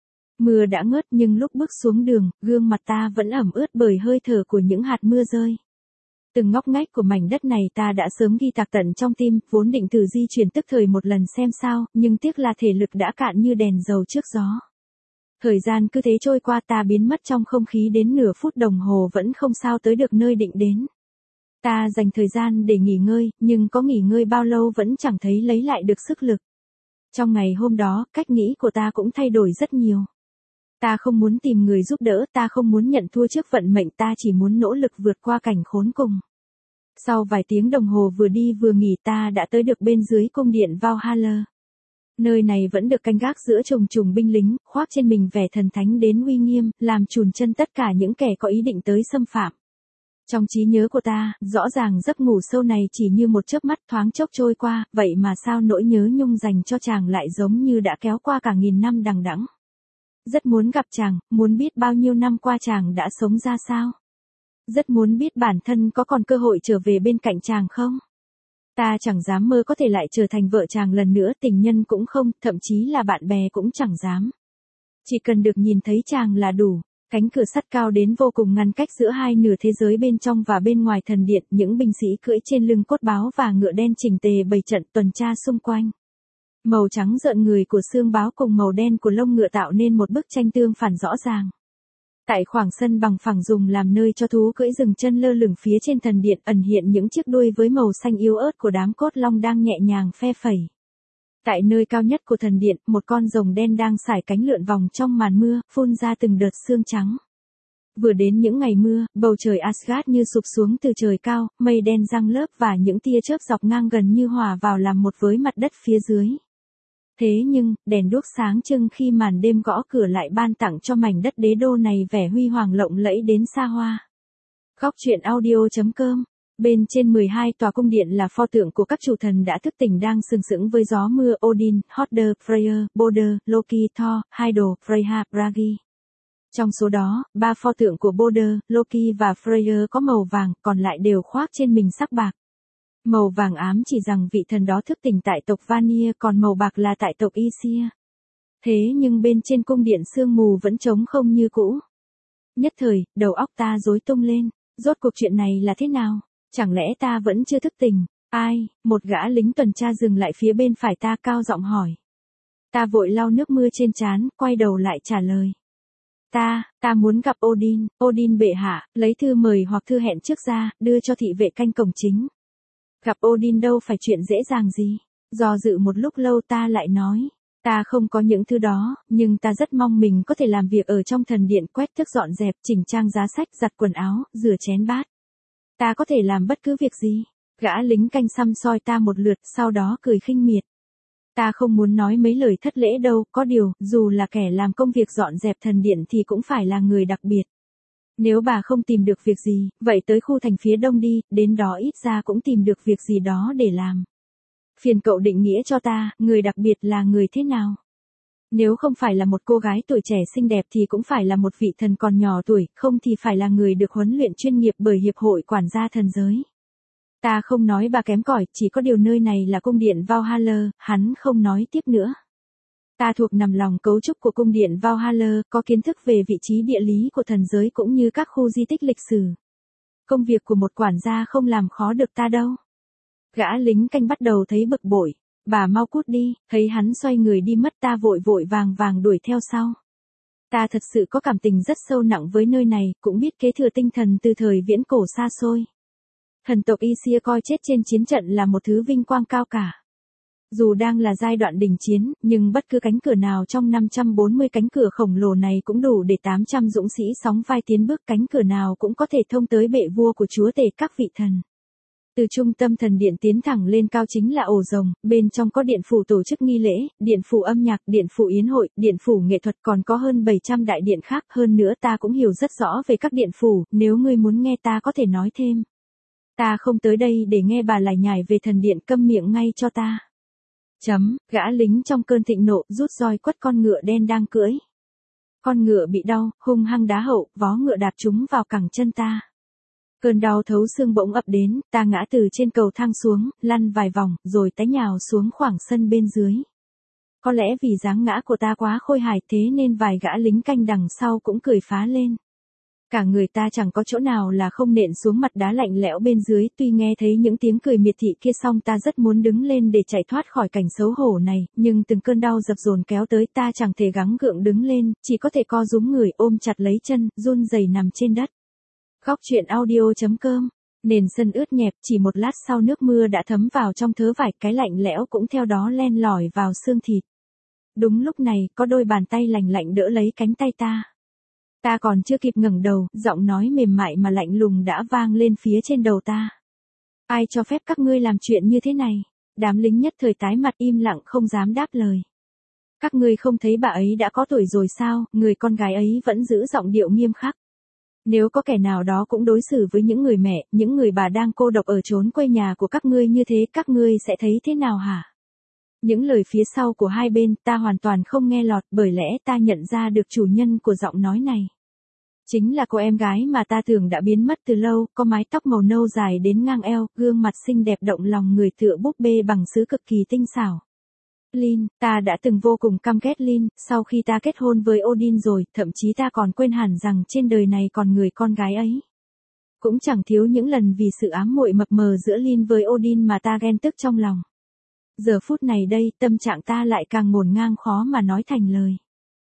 Mưa đã ngớt nhưng lúc bước xuống đường, gương mặt ta vẫn ẩm ướt bởi hơi thở của những hạt mưa rơi. Từng ngóc ngách của mảnh đất này ta đã sớm ghi tạc tận trong tim, vốn định thử di chuyển tức thời một lần xem sao, nhưng tiếc là thể lực đã cạn như đèn dầu trước gió. Thời gian cứ thế trôi qua, ta biến mất trong không khí đến nửa phút đồng hồ vẫn không sao tới được nơi định đến. Ta dành thời gian để nghỉ ngơi, nhưng có nghỉ ngơi bao lâu vẫn chẳng thấy lấy lại được sức lực. Trong ngày hôm đó, cách nghĩ của ta cũng thay đổi rất nhiều. Ta không muốn tìm người giúp đỡ, ta không muốn nhận thua trước vận mệnh, ta chỉ muốn nỗ lực vượt qua cảnh khốn cùng. Sau vài tiếng đồng hồ vừa đi vừa nghỉ ta đã tới được bên dưới cung điện Valhalla. Nơi này vẫn được canh gác giữa chồng chùng binh lính, khoác trên mình vẻ thần thánh đến uy nghiêm, làm chùn chân tất cả những kẻ có ý định tới xâm phạm. Trong trí nhớ của ta, rõ ràng giấc ngủ sâu này chỉ như một chớp mắt thoáng chốc trôi qua, vậy mà sao nỗi nhớ nhung dành cho chàng lại giống như đã kéo qua cả nghìn năm đằng đẵng. Rất muốn gặp chàng, muốn biết bao nhiêu năm qua chàng đã sống ra sao. Rất muốn biết bản thân có còn cơ hội trở về bên cạnh chàng không? Ta chẳng dám mơ có thể lại trở thành vợ chàng lần nữa, tình nhân cũng không, thậm chí là bạn bè cũng chẳng dám. Chỉ cần được nhìn thấy chàng là đủ. Cánh cửa sắt cao đến vô cùng ngăn cách giữa hai nửa thế giới bên trong và bên ngoài thần điện, những binh sĩ cưỡi trên lưng cốt báo và ngựa đen chỉnh tề bày trận tuần tra xung quanh. Màu trắng rợn người của xương báo cùng màu đen của lông ngựa tạo nên một bức tranh tương phản rõ ràng. Tại khoảng sân bằng phẳng dùng làm nơi cho thú cưỡi dừng chân lơ lửng phía trên thần điện ẩn hiện những chiếc đuôi với màu xanh yếu ớt của đám cốt long đang nhẹ nhàng phe phẩy. Tại nơi cao nhất của thần điện, một con rồng đen đang sải cánh lượn vòng trong màn mưa, phun ra từng đợt sương trắng. Vừa đến những ngày mưa, bầu trời Asgard như sụp xuống từ trời cao, mây đen giăng lớp và những tia chớp dọc ngang gần như hòa vào làm một với mặt đất phía dưới. Thế nhưng, đèn đuốc sáng trưng khi màn đêm gõ cửa lại ban tặng cho mảnh đất đế đô này vẻ huy hoàng lộng lẫy đến xa hoa. Góc truyện audio.com. Bên trên 12 tòa cung điện là pho tượng của các chủ thần đã thức tỉnh đang sừng sững với gió mưa Odin, Hodder, Freyr, Balder, Loki, Thor, Heidel, Freyja, Bragi. Trong số đó, 3 pho tượng của Balder, Loki và Freyr có màu vàng, còn lại đều khoác trên mình sắc bạc. Màu vàng ám chỉ rằng vị thần đó thức tỉnh tại tộc Vanir, còn màu bạc là tại tộc Aesir. Thế nhưng bên trên cung điện sương mù vẫn trống không như cũ. Nhất thời, đầu óc ta rối tung lên, rốt cuộc chuyện này là thế nào? Chẳng lẽ ta vẫn chưa thức tỉnh? Ai? Một gã lính tuần tra dừng lại phía bên phải ta cao giọng hỏi. Ta vội lau nước mưa trên trán, quay đầu lại trả lời. Ta muốn gặp Odin, Odin bệ hạ, lấy thư mời hoặc thư hẹn trước ra, đưa cho thị vệ canh cổng chính. Gặp Odin đâu phải chuyện dễ dàng gì. Do dự một lúc lâu ta lại nói. Ta không có những thứ đó, nhưng ta rất mong mình có thể làm việc ở trong thần điện, quét tước dọn dẹp, chỉnh trang giá sách, giặt quần áo, rửa chén bát. Ta có thể làm bất cứ việc gì. Gã lính canh săm soi ta một lượt, sau đó cười khinh miệt. Ta không muốn nói mấy lời thất lễ đâu, có điều, dù là kẻ làm công việc dọn dẹp thần điện thì cũng phải là người đặc biệt. Nếu bà không tìm được việc gì, vậy tới khu thành phía đông đi, đến đó ít ra cũng tìm được việc gì đó để làm. Phiền cậu định nghĩa cho ta, người đặc biệt là người thế nào? Nếu không phải là một cô gái tuổi trẻ xinh đẹp thì cũng phải là một vị thần còn nhỏ tuổi, không thì phải là người được huấn luyện chuyên nghiệp bởi Hiệp hội Quản gia Thần Giới. Ta không nói bà kém cỏi, chỉ có điều nơi này là cung điện Valhalla, hắn không nói tiếp nữa. Ta thuộc nằm lòng cấu trúc của cung điện Valhalla, có kiến thức về vị trí địa lý của thần giới cũng như các khu di tích lịch sử. Công việc của một quản gia không làm khó được ta đâu. Gã lính canh bắt đầu thấy bực bội. Bà mau cút đi, thấy hắn xoay người đi mất ta vội vội vàng vàng đuổi theo sau. Ta thật sự có cảm tình rất sâu nặng với nơi này, cũng biết kế thừa tinh thần từ thời viễn cổ xa xôi. Thần tộc Aesir coi chết trên chiến trận là một thứ vinh quang cao cả. Dù đang là giai đoạn đỉnh chiến, nhưng bất cứ cánh cửa nào trong 540 cánh cửa khổng lồ này cũng đủ để 800 dũng sĩ sóng vai tiến bước, cánh cửa nào cũng có thể thông tới bệ vua của chúa tể các vị thần. Từ trung tâm thần điện tiến thẳng lên cao chính là ổ rồng, bên trong có điện phủ tổ chức nghi lễ, điện phủ âm nhạc, điện phủ yến hội, điện phủ nghệ thuật, còn có hơn 700 đại điện khác, hơn nữa ta cũng hiểu rất rõ về các điện phủ, nếu ngươi muốn nghe ta có thể nói thêm. Ta không tới đây để nghe bà lải nhải về thần điện, câm miệng ngay cho ta. Gã lính trong cơn thịnh nộ rút roi quất con ngựa đen đang cưỡi. Con ngựa bị đau, hung hăng đá hậu, vó ngựa đạp trúng vào cẳng chân ta. Cơn đau thấu xương bỗng ập đến, ta ngã từ trên cầu thang xuống, lăn vài vòng, rồi té nhào xuống khoảng sân bên dưới. Có lẽ vì dáng ngã của ta quá khôi hài thế nên vài gã lính canh đằng sau cũng cười phá lên. Cả người ta chẳng có chỗ nào là không nện xuống mặt đá lạnh lẽo bên dưới, tuy nghe thấy những tiếng cười miệt thị kia xong ta rất muốn đứng lên để chạy thoát khỏi cảnh xấu hổ này, nhưng từng cơn đau dập dồn kéo tới ta chẳng thể gắng gượng đứng lên, chỉ có thể co rúm người ôm chặt lấy chân, run rẩy nằm trên đất. Góc truyện audio.com. Nền sân ướt nhẹp, chỉ một lát sau nước mưa đã thấm vào trong thớ vải, cái lạnh lẽo cũng theo đó len lỏi vào xương thịt. Đúng lúc này, có đôi bàn tay lành lạnh đỡ lấy cánh tay ta. Ta còn chưa kịp ngẩng đầu, giọng nói mềm mại mà lạnh lùng đã vang lên phía trên đầu ta. Ai cho phép các ngươi làm chuyện như thế này? Đám lính nhất thời tái mặt im lặng không dám đáp lời. Các ngươi không thấy bà ấy đã có tuổi rồi sao? Người con gái ấy vẫn giữ giọng điệu nghiêm khắc. Nếu có kẻ nào đó cũng đối xử với những người mẹ, những người bà đang cô độc ở chốn quê nhà của các ngươi như thế, các ngươi sẽ thấy thế nào hả? Những lời phía sau của hai bên ta hoàn toàn không nghe lọt, bởi lẽ ta nhận ra được chủ nhân của giọng nói này. Chính là cô em gái mà ta tưởng đã biến mất từ lâu, có mái tóc màu nâu dài đến ngang eo, gương mặt xinh đẹp động lòng người tựa búp bê bằng sứ cực kỳ tinh xảo. Lin, ta đã từng vô cùng căm ghét Lin, sau khi ta kết hôn với Odin rồi, thậm chí ta còn quên hẳn rằng trên đời này còn người con gái ấy. Cũng chẳng thiếu những lần vì sự ám muội mập mờ giữa Lin với Odin mà ta ghen tức trong lòng. Giờ phút này đây, tâm trạng ta lại càng ngổn ngang khó mà nói thành lời.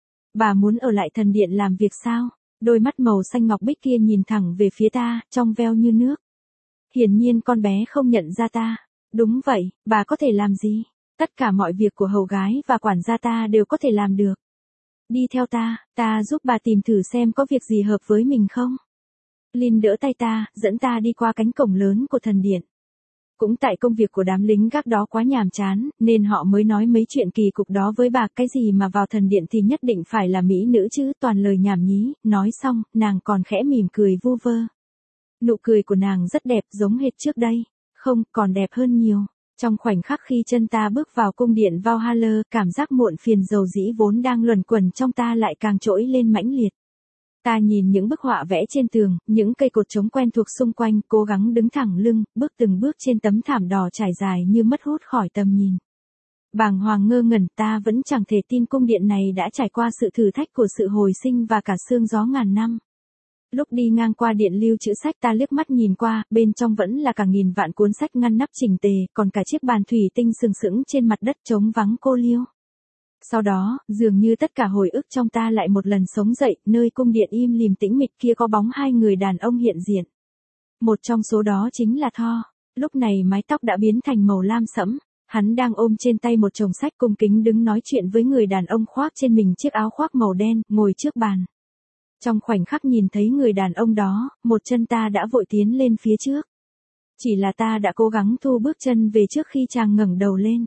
Bà muốn ở lại thần điện làm việc sao? Đôi mắt màu xanh ngọc bích kia nhìn thẳng về phía ta, trong veo như nước. Hiển nhiên con bé không nhận ra ta. Đúng vậy, bà có thể làm gì? Tất cả mọi việc của hầu gái và quản gia ta đều có thể làm được. Đi theo ta giúp bà tìm thử xem có việc gì hợp với mình không? Lin đỡ tay ta, dẫn ta đi qua cánh cổng lớn của thần điện. Cũng tại công việc của đám lính gác đó quá nhàm chán, nên họ mới nói mấy chuyện kỳ cục đó với bà, cái gì mà vào thần điện thì nhất định phải là mỹ nữ chứ, toàn lời nhảm nhí. Nói xong, nàng còn khẽ mỉm cười vu vơ. Nụ cười của nàng rất đẹp, giống hệt trước đây. Không, còn đẹp hơn nhiều. Trong khoảnh khắc khi chân ta bước vào cung điện Valhalla, cảm giác muộn phiền dầu dĩ vốn đang luẩn quẩn trong ta lại càng trỗi lên mãnh liệt. Ta nhìn những bức họa vẽ trên tường, những cây cột trống quen thuộc xung quanh, cố gắng đứng thẳng lưng, bước từng bước trên tấm thảm đỏ trải dài như mất hút khỏi tầm nhìn. Bàng hoàng ngơ ngẩn, ta vẫn chẳng thể tin cung điện này đã trải qua sự thử thách của sự hồi sinh và cả sương gió ngàn năm. Lúc đi ngang qua điện lưu trữ sách ta liếc mắt nhìn qua, bên trong vẫn là cả nghìn vạn cuốn sách ngăn nắp chỉnh tề, còn cả chiếc bàn thủy tinh sừng sững trên mặt đất trống vắng cô liêu. Sau đó, dường như tất cả hồi ức trong ta lại một lần sống dậy, nơi cung điện im lìm tĩnh mịch kia có bóng hai người đàn ông hiện diện. Một trong số đó chính là Thor. Lúc này mái tóc đã biến thành màu lam sẫm, hắn đang ôm trên tay một chồng sách cung kính đứng nói chuyện với người đàn ông khoác trên mình chiếc áo khoác màu đen, ngồi trước bàn. Trong khoảnh khắc nhìn thấy người đàn ông đó, một chân ta đã vội tiến lên phía trước. Chỉ là ta đã cố gắng thu bước chân về trước khi chàng ngẩng đầu lên.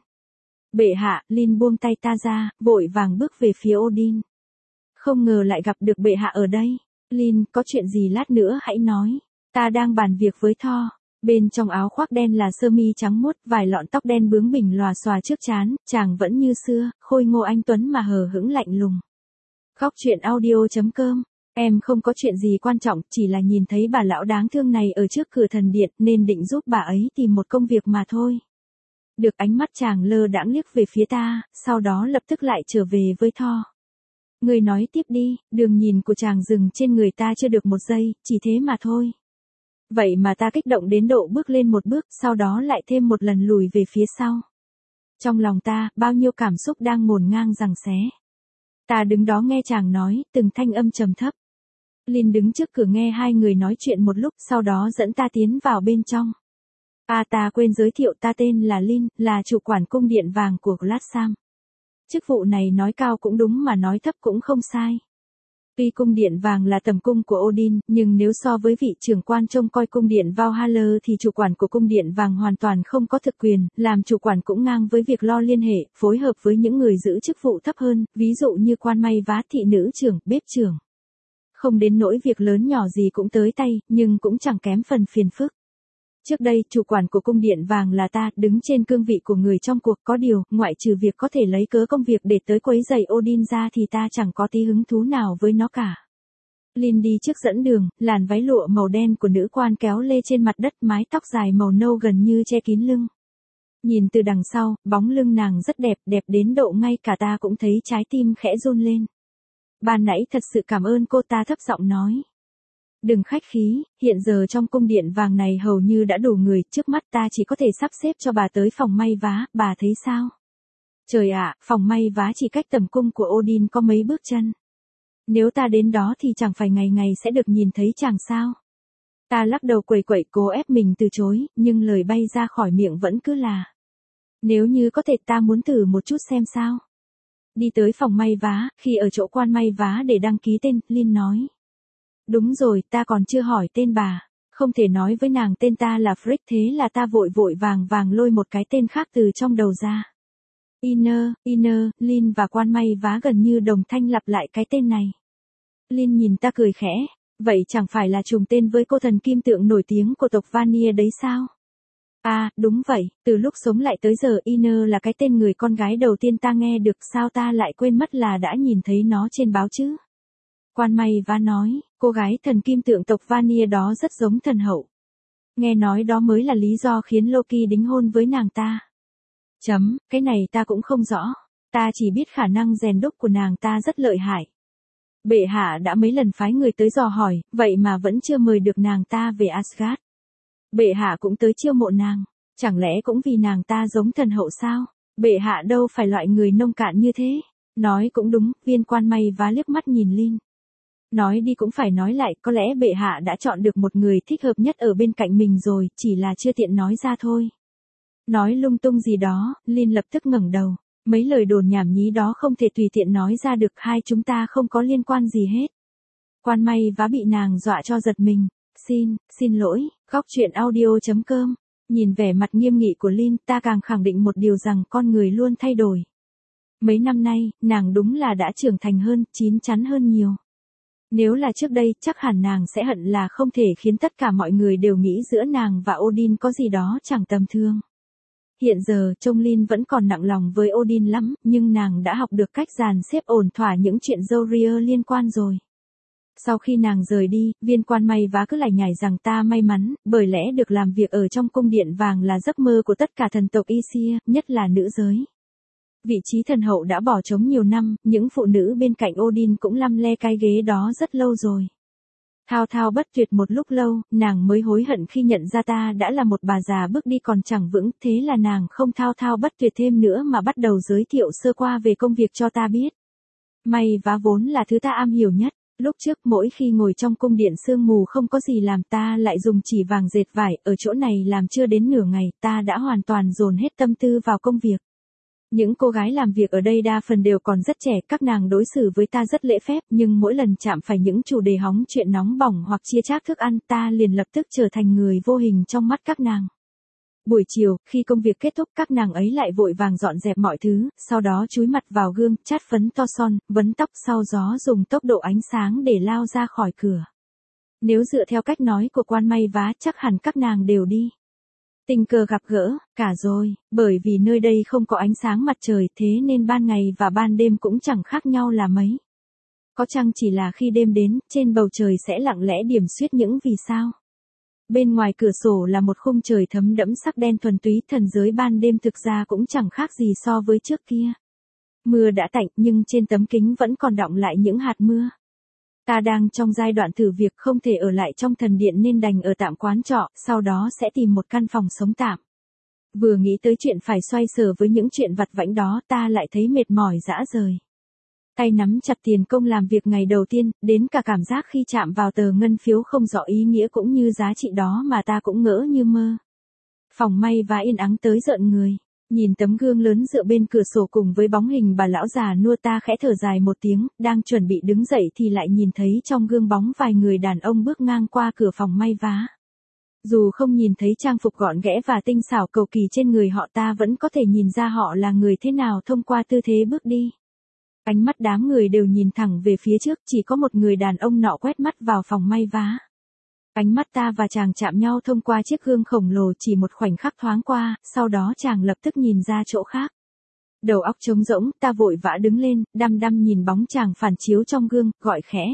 Bệ hạ, Lin buông tay ta ra, vội vàng bước về phía Odin. Không ngờ lại gặp được bệ hạ ở đây. Lin, có chuyện gì lát nữa hãy nói. Ta đang bàn việc với Thor. Bên trong áo khoác đen là sơ mi trắng muốt, vài lọn tóc đen bướng bỉnh lòa xòa trước trán, chàng vẫn như xưa, khôi ngô anh tuấn mà hờ hững lạnh lùng. Góc truyện audio.com. Em không có chuyện gì quan trọng, chỉ là nhìn thấy bà lão đáng thương này ở trước cửa thần điện nên định giúp bà ấy tìm một công việc mà thôi. Được ánh mắt chàng lơ đãng liếc về phía ta, sau đó lập tức lại trở về với Thor. Người nói tiếp đi, đường nhìn của chàng dừng trên người ta chưa được một giây, chỉ thế mà thôi. Vậy mà ta kích động đến độ bước lên một bước, sau đó lại thêm một lần lùi về phía sau. Trong lòng ta, bao nhiêu cảm xúc đang ngổn ngang giằng xé. Ta đứng đó nghe chàng nói, từng thanh âm trầm thấp. Lin đứng trước cửa nghe hai người nói chuyện một lúc, sau đó dẫn ta tiến vào bên trong. Ta quên giới thiệu, ta tên là Lin, là chủ quản cung điện vàng của Gladsam. Chức vụ này nói cao cũng đúng mà nói thấp cũng không sai. Tuy cung điện vàng là tầm cung của Odin, nhưng nếu so với vị trưởng quan trông coi cung điện Valhalla thì chủ quản của cung điện vàng hoàn toàn không có thực quyền, làm chủ quản cũng ngang với việc lo liên hệ, phối hợp với những người giữ chức vụ thấp hơn, ví dụ như quan may vá, thị nữ trưởng, bếp trưởng. Không đến nỗi việc lớn nhỏ gì cũng tới tay, nhưng cũng chẳng kém phần phiền phức. Trước đây, chủ quản của cung điện vàng là ta, đứng trên cương vị của người trong cuộc, có điều, ngoại trừ việc có thể lấy cớ công việc để tới quấy rầy Odin ra thì ta chẳng có tí hứng thú nào với nó cả. Lin đi trước dẫn đường, làn váy lụa màu đen của nữ quan kéo lê trên mặt đất, mái tóc dài màu nâu gần như che kín lưng. Nhìn từ đằng sau, bóng lưng nàng rất đẹp, đẹp đến độ ngay cả ta cũng thấy trái tim khẽ run lên. Ban nãy thật sự cảm ơn cô, ta thấp giọng nói. Đừng khách khí, hiện giờ trong cung điện vàng này hầu như đã đủ người, trước mắt ta chỉ có thể sắp xếp cho bà tới phòng may vá, bà thấy sao? Trời ạ, phòng may vá chỉ cách tầm cung của Odin có mấy bước chân. Nếu ta đến đó thì chẳng phải ngày ngày sẽ được nhìn thấy chàng sao? Ta lắc đầu quẩy quẩy cố ép mình từ chối, nhưng lời bay ra khỏi miệng vẫn cứ là. Nếu như có thể ta muốn thử một chút xem sao. Đi tới phòng may vá, khi ở chỗ quan may vá để đăng ký tên, Lin nói. Đúng rồi, ta còn chưa hỏi tên bà. Không thể nói với nàng tên ta là Frick, thế là ta vội vội vàng lôi một cái tên khác từ trong đầu ra. Iner, Lin và quan may vá gần như đồng thanh lặp lại cái tên này. Lin nhìn ta cười khẽ, vậy chẳng phải là trùng tên với cô thần kim tượng nổi tiếng của tộc Vanir đấy sao? Đúng vậy, từ lúc sống lại tới giờ Iner là cái tên người con gái đầu tiên ta nghe được, sao ta lại quên mất là đã nhìn thấy nó trên báo chứ? Quan may vá nói, cô gái thần kim tượng tộc Vanir đó rất giống thần hậu. Nghe nói đó mới là lý do khiến Loki đính hôn với nàng ta. Cái này ta cũng không rõ. Ta chỉ biết khả năng rèn đúc của nàng ta rất lợi hại. Bệ hạ đã mấy lần phái người tới dò hỏi, vậy mà vẫn chưa mời được nàng ta về Asgard. Bệ hạ cũng tới chiêu mộ nàng, chẳng lẽ cũng vì nàng ta giống thần hậu sao? Bệ hạ đâu phải loại người nông cạn như thế. Nói cũng đúng, viên quan may vá liếc mắt nhìn Lin. Nói đi cũng phải nói lại, có lẽ bệ hạ đã chọn được một người thích hợp nhất ở bên cạnh mình rồi, chỉ là chưa tiện nói ra thôi. Nói lung tung gì đó, Lin lập tức ngẩng đầu. Mấy lời đồn nhảm nhí đó không thể tùy tiện nói ra được, hai chúng ta không có liên quan gì hết. Quan may vá bị nàng dọa cho giật mình. Xin lỗi, góc truyện audio.com. Nhìn vẻ mặt nghiêm nghị của Lin, ta càng khẳng định một điều rằng con người luôn thay đổi. Mấy năm nay, nàng đúng là đã trưởng thành hơn, chín chắn hơn nhiều. Nếu là trước đây, chắc hẳn nàng sẽ hận là không thể khiến tất cả mọi người đều nghĩ giữa nàng và Odin có gì đó chẳng tầm thường. Hiện giờ, trông Lin vẫn còn nặng lòng với Odin lắm, nhưng nàng đã học được cách dàn xếp ổn thỏa những chuyện râu ria liên quan rồi. Sau khi nàng rời đi, viên quan may vá cứ lải nhải rằng ta may mắn, bởi lẽ được làm việc ở trong cung điện vàng là giấc mơ của tất cả thần tộc Aesir, nhất là nữ giới. Vị trí thần hậu đã bỏ trống nhiều năm, những phụ nữ bên cạnh Odin cũng lăm le cái ghế đó rất lâu rồi. Thao thao bất tuyệt một lúc lâu, nàng mới hối hận khi nhận ra ta đã là một bà già bước đi còn chẳng vững, thế là nàng không thao thao bất tuyệt thêm nữa mà bắt đầu giới thiệu sơ qua về công việc cho ta biết. May vá vốn là thứ ta am hiểu nhất, lúc trước mỗi khi ngồi trong cung điện sương mù không có gì làm ta lại dùng chỉ vàng dệt vải, ở chỗ này làm chưa đến nửa ngày ta đã hoàn toàn dồn hết tâm tư vào công việc. Những cô gái làm việc ở đây đa phần đều còn rất trẻ, các nàng đối xử với ta rất lễ phép, nhưng mỗi lần chạm phải những chủ đề hóng chuyện nóng bỏng hoặc chia chác thức ăn, ta liền lập tức trở thành người vô hình trong mắt các nàng. Buổi chiều, khi công việc kết thúc, các nàng ấy lại vội vàng dọn dẹp mọi thứ, sau đó chúi mặt vào gương, chát phấn to son, vấn tóc sau gió dùng tốc độ ánh sáng để lao ra khỏi cửa. Nếu dựa theo cách nói của quan may vá, chắc hẳn các nàng đều đi. Tình cờ gặp gỡ, cả rồi, bởi vì nơi đây không có ánh sáng mặt trời thế nên ban ngày và ban đêm cũng chẳng khác nhau là mấy. Có chăng chỉ là khi đêm đến, trên bầu trời sẽ lặng lẽ điểm xuyết những vì sao. Bên ngoài cửa sổ là một khung trời thấm đẫm sắc đen thuần túy, thần giới ban đêm thực ra cũng chẳng khác gì so với trước kia. Mưa đã tạnh nhưng trên tấm kính vẫn còn đọng lại những hạt mưa. Ta đang trong giai đoạn thử việc không thể ở lại trong thần điện nên đành ở tạm quán trọ, sau đó sẽ tìm một căn phòng sống tạm. Vừa nghĩ tới chuyện phải xoay sở với những chuyện vặt vãnh đó ta lại thấy mệt mỏi rã rời. Tay nắm chặt tiền công làm việc ngày đầu tiên, đến cả cảm giác khi chạm vào tờ ngân phiếu không rõ ý nghĩa cũng như giá trị đó mà ta cũng ngỡ như mơ. Phòng may và yên ắng tới rợn người. Nhìn tấm gương lớn dựa bên cửa sổ cùng với bóng hình bà lão già nua ta khẽ thở dài một tiếng, đang chuẩn bị đứng dậy thì lại nhìn thấy trong gương bóng vài người đàn ông bước ngang qua cửa phòng may vá. Dù không nhìn thấy trang phục gọn ghẽ và tinh xảo cầu kỳ trên người họ ta vẫn có thể nhìn ra họ là người thế nào thông qua tư thế bước đi. Ánh mắt đám người đều nhìn thẳng về phía trước, chỉ có một người đàn ông nọ quét mắt vào phòng may vá. Ánh mắt ta và chàng chạm nhau thông qua chiếc gương khổng lồ chỉ một khoảnh khắc thoáng qua, sau đó chàng lập tức nhìn ra chỗ khác. Đầu óc trống rỗng, ta vội vã đứng lên, đăm đăm nhìn bóng chàng phản chiếu trong gương, gọi khẽ.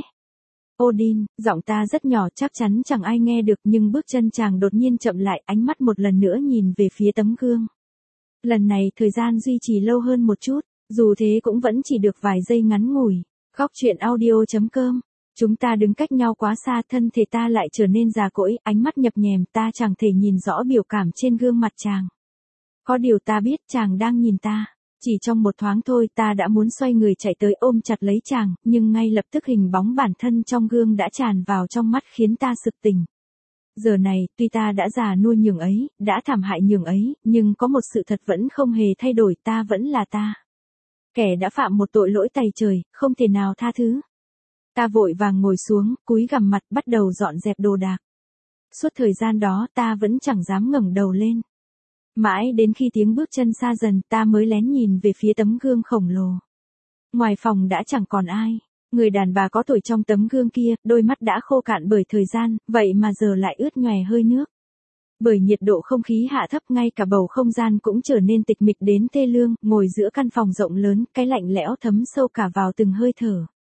Odin, giọng ta rất nhỏ chắc chắn chẳng ai nghe được nhưng bước chân chàng đột nhiên chậm lại, ánh mắt một lần nữa nhìn về phía tấm gương. Lần này thời gian duy trì lâu hơn một chút, dù thế cũng vẫn chỉ được vài giây ngắn ngủi. Góc truyện audio.com. Chúng ta đứng cách nhau quá xa, thân thể ta lại trở nên già cỗi, ánh mắt nhập nhèm, ta chẳng thể nhìn rõ biểu cảm trên gương mặt chàng. Có điều ta biết chàng đang nhìn ta. Chỉ trong một thoáng thôi ta đã muốn xoay người chạy tới ôm chặt lấy chàng, nhưng ngay lập tức hình bóng bản thân trong gương đã tràn vào trong mắt khiến ta sực tỉnh. Giờ này, tuy ta đã già nua nhường ấy, đã thảm hại nhường ấy, nhưng có một sự thật vẫn không hề thay đổi, ta vẫn là ta. Kẻ đã phạm một tội lỗi tày trời, không thể nào tha thứ. Ta vội vàng ngồi xuống, cúi gằm mặt, bắt đầu dọn dẹp đồ đạc. Suốt thời gian đó ta vẫn chẳng dám ngẩng đầu lên. Mãi đến khi tiếng bước chân xa dần ta mới lén nhìn về phía tấm gương khổng lồ. Ngoài phòng đã chẳng còn ai. Người đàn bà có tuổi trong tấm gương kia, đôi mắt đã khô cạn bởi thời gian, vậy mà giờ lại ướt nhòe hơi nước. Bởi nhiệt độ không khí hạ thấp ngay cả bầu không gian cũng trở nên tịch mịch đến thê lương, ngồi giữa căn phòng rộng lớn, cái lạnh lẽo thấm sâu cả vào từng hơi thở.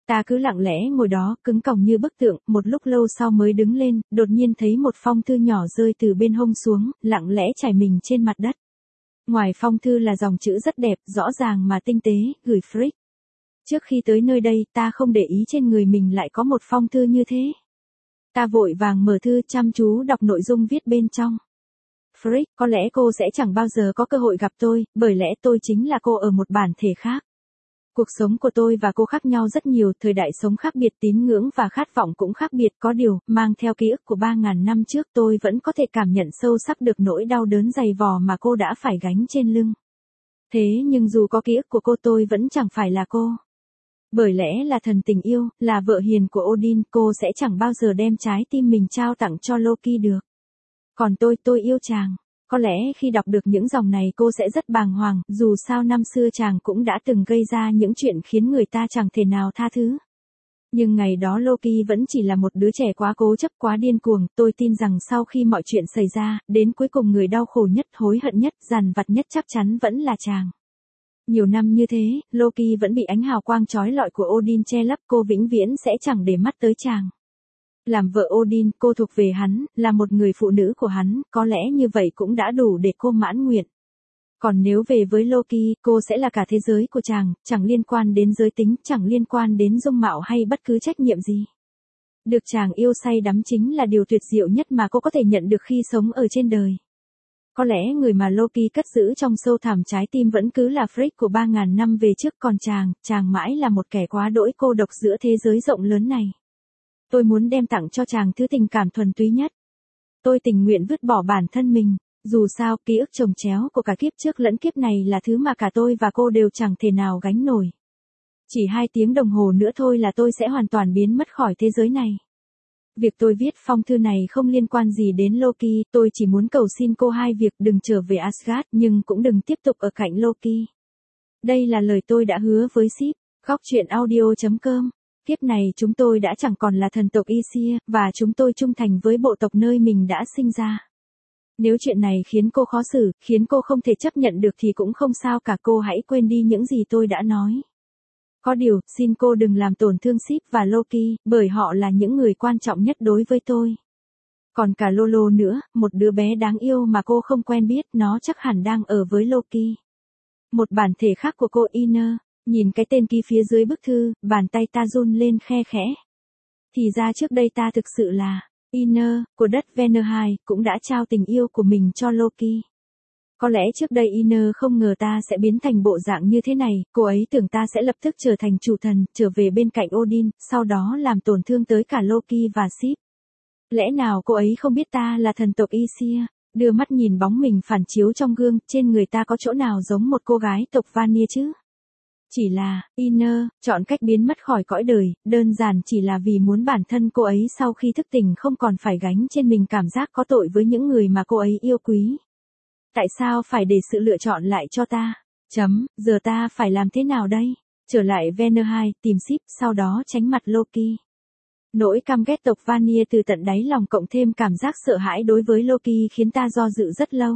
Ta cứ lặng lẽ ngồi đó, cứng còng như bức tượng, một lúc lâu sau mới đứng lên, đột nhiên thấy một phong thư nhỏ rơi từ bên hông xuống, lặng lẽ trải mình trên mặt đất. Ngoài phong thư là dòng chữ rất đẹp, rõ ràng mà tinh tế, gửi Frick. Trước khi tới nơi đây, ta không để ý trên người mình lại có một phong thư như thế. Ta vội vàng mở thư, chăm chú đọc nội dung viết bên trong. Frick, có lẽ cô sẽ chẳng bao giờ có cơ hội gặp tôi, bởi lẽ tôi chính là cô ở một bản thể khác. Cuộc sống của tôi và cô khác nhau rất nhiều, thời đại sống khác biệt, tín ngưỡng và khát vọng cũng khác biệt, có điều, mang theo ký ức của 3.000 năm trước tôi vẫn có thể cảm nhận sâu sắc được nỗi đau đớn dày vò mà cô đã phải gánh trên lưng. Thế nhưng dù có ký ức của cô tôi vẫn chẳng phải là cô. Bởi lẽ là thần tình yêu, là vợ hiền của Odin, cô sẽ chẳng bao giờ đem trái tim mình trao tặng cho Loki được. Còn tôi yêu chàng. Có lẽ khi đọc được những dòng này cô sẽ rất bàng hoàng, dù sao năm xưa chàng cũng đã từng gây ra những chuyện khiến người ta chẳng thể nào tha thứ. Nhưng ngày đó Loki vẫn chỉ là một đứa trẻ quá cố chấp, quá điên cuồng, tôi tin rằng sau khi mọi chuyện xảy ra, đến cuối cùng người đau khổ nhất, hối hận nhất, dằn vặt nhất chắc chắn vẫn là chàng. Nhiều năm như thế, Loki vẫn bị ánh hào quang chói lọi của Odin che lấp, cô vĩnh viễn sẽ chẳng để mắt tới chàng. Làm vợ Odin, cô thuộc về hắn, là một người phụ nữ của hắn, có lẽ như vậy cũng đã đủ để cô mãn nguyện. Còn nếu về với Loki, cô sẽ là cả thế giới của chàng, chẳng liên quan đến giới tính, chẳng liên quan đến dung mạo hay bất cứ trách nhiệm gì. Được chàng yêu say đắm chính là điều tuyệt diệu nhất mà cô có thể nhận được khi sống ở trên đời. Có lẽ người mà Loki cất giữ trong sâu thẳm trái tim vẫn cứ là Frigg của 3.000 năm về trước, còn chàng mãi là một kẻ quá đỗi cô độc giữa thế giới rộng lớn này. Tôi muốn đem tặng cho chàng thứ tình cảm thuần túy nhất. Tôi tình nguyện vứt bỏ bản thân mình, dù sao ký ức chồng chéo của cả kiếp trước lẫn kiếp này là thứ mà cả tôi và cô đều chẳng thể nào gánh nổi. Chỉ 2 tiếng đồng hồ nữa thôi là tôi sẽ hoàn toàn biến mất khỏi thế giới này. Việc tôi viết phong thư này không liên quan gì đến Loki, tôi chỉ muốn cầu xin cô 2 việc: đừng trở về Asgard nhưng cũng đừng tiếp tục ở cạnh Loki. Đây là lời tôi đã hứa với Sip. Góc truyện audio.com. Kiếp này chúng tôi đã chẳng còn là thần tộc Aesir, và chúng tôi trung thành với bộ tộc nơi mình đã sinh ra. Nếu chuyện này khiến cô khó xử, khiến cô không thể chấp nhận được thì cũng không sao cả, cô hãy quên đi những gì tôi đã nói. Có điều, xin cô đừng làm tổn thương Sip và Loki, bởi họ là những người quan trọng nhất đối với tôi. Còn cả Lolo nữa, một đứa bé đáng yêu mà cô không quen biết, nó chắc hẳn đang ở với Loki. Một bản thể khác của cô, Iner. Nhìn cái tên ký phía dưới bức thư, bàn tay ta run lên khe khẽ. Thì ra trước đây ta thực sự là Iner, của đất Venerheim, cũng đã trao tình yêu của mình cho Loki. Có lẽ trước đây Iner không ngờ ta sẽ biến thành bộ dạng như thế này, cô ấy tưởng ta sẽ lập tức trở thành chủ thần, trở về bên cạnh Odin, sau đó làm tổn thương tới cả Loki và Sif. Lẽ nào cô ấy không biết ta là thần tộc Aesir? Đưa mắt nhìn bóng mình phản chiếu trong gương, trên người ta có chỗ nào giống một cô gái tộc Vanir chứ? Chỉ là, Iner, chọn cách biến mất khỏi cõi đời, đơn giản chỉ là vì muốn bản thân cô ấy sau khi thức tỉnh không còn phải gánh trên mình cảm giác có tội với những người mà cô ấy yêu quý. Tại sao phải để sự lựa chọn lại cho ta? Giờ ta phải làm thế nào đây? Trở lại Venerheim, tìm Sip, sau đó tránh mặt Loki. Nỗi căm ghét tộc Vanir từ tận đáy lòng cộng thêm cảm giác sợ hãi đối với Loki khiến ta do dự rất lâu.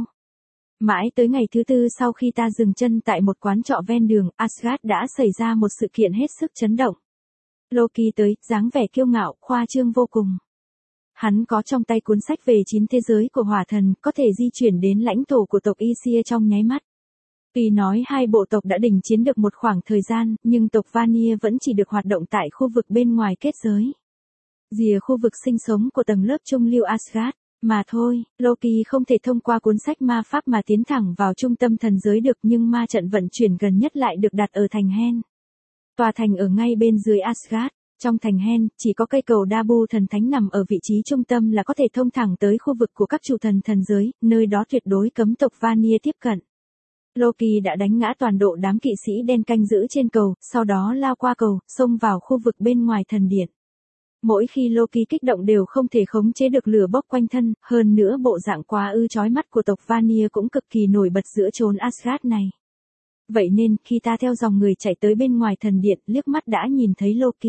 Mãi tới ngày thứ 4 sau khi ta dừng chân tại một quán trọ ven đường, Asgard đã xảy ra một sự kiện hết sức chấn động. Loki tới, dáng vẻ kiêu ngạo, khoa trương vô cùng. Hắn có trong tay cuốn sách về 9 thế giới của hỏa thần, có thể di chuyển đến lãnh thổ của tộc Aesir trong nháy mắt. Tuy nói hai bộ tộc đã đình chiến được một khoảng thời gian, nhưng tộc Vanir vẫn chỉ được hoạt động tại khu vực bên ngoài kết giới. Rìa khu vực sinh sống của tầng lớp trung lưu Asgard. Mà thôi, Loki không thể thông qua cuốn sách ma pháp mà tiến thẳng vào trung tâm thần giới được, nhưng ma trận vận chuyển gần nhất lại được đặt ở thành Hen. Tòa thành ở ngay bên dưới Asgard. Trong thành Hen, chỉ có cây cầu Dabu thần thánh nằm ở vị trí trung tâm là có thể thông thẳng tới khu vực của các chủ thần thần giới, nơi đó tuyệt đối cấm tộc Vanir tiếp cận. Loki đã đánh ngã toàn bộ đám kỵ sĩ đen canh giữ trên cầu, sau đó lao qua cầu, xông vào khu vực bên ngoài thần điện. Mỗi khi Loki kích động đều không thể khống chế được lửa bốc quanh thân, hơn nữa bộ dạng quá ư chói mắt của tộc Vanir cũng cực kỳ nổi bật giữa chốn Asgard này. Vậy nên, khi ta theo dòng người chạy tới bên ngoài thần điện, liếc mắt đã nhìn thấy Loki.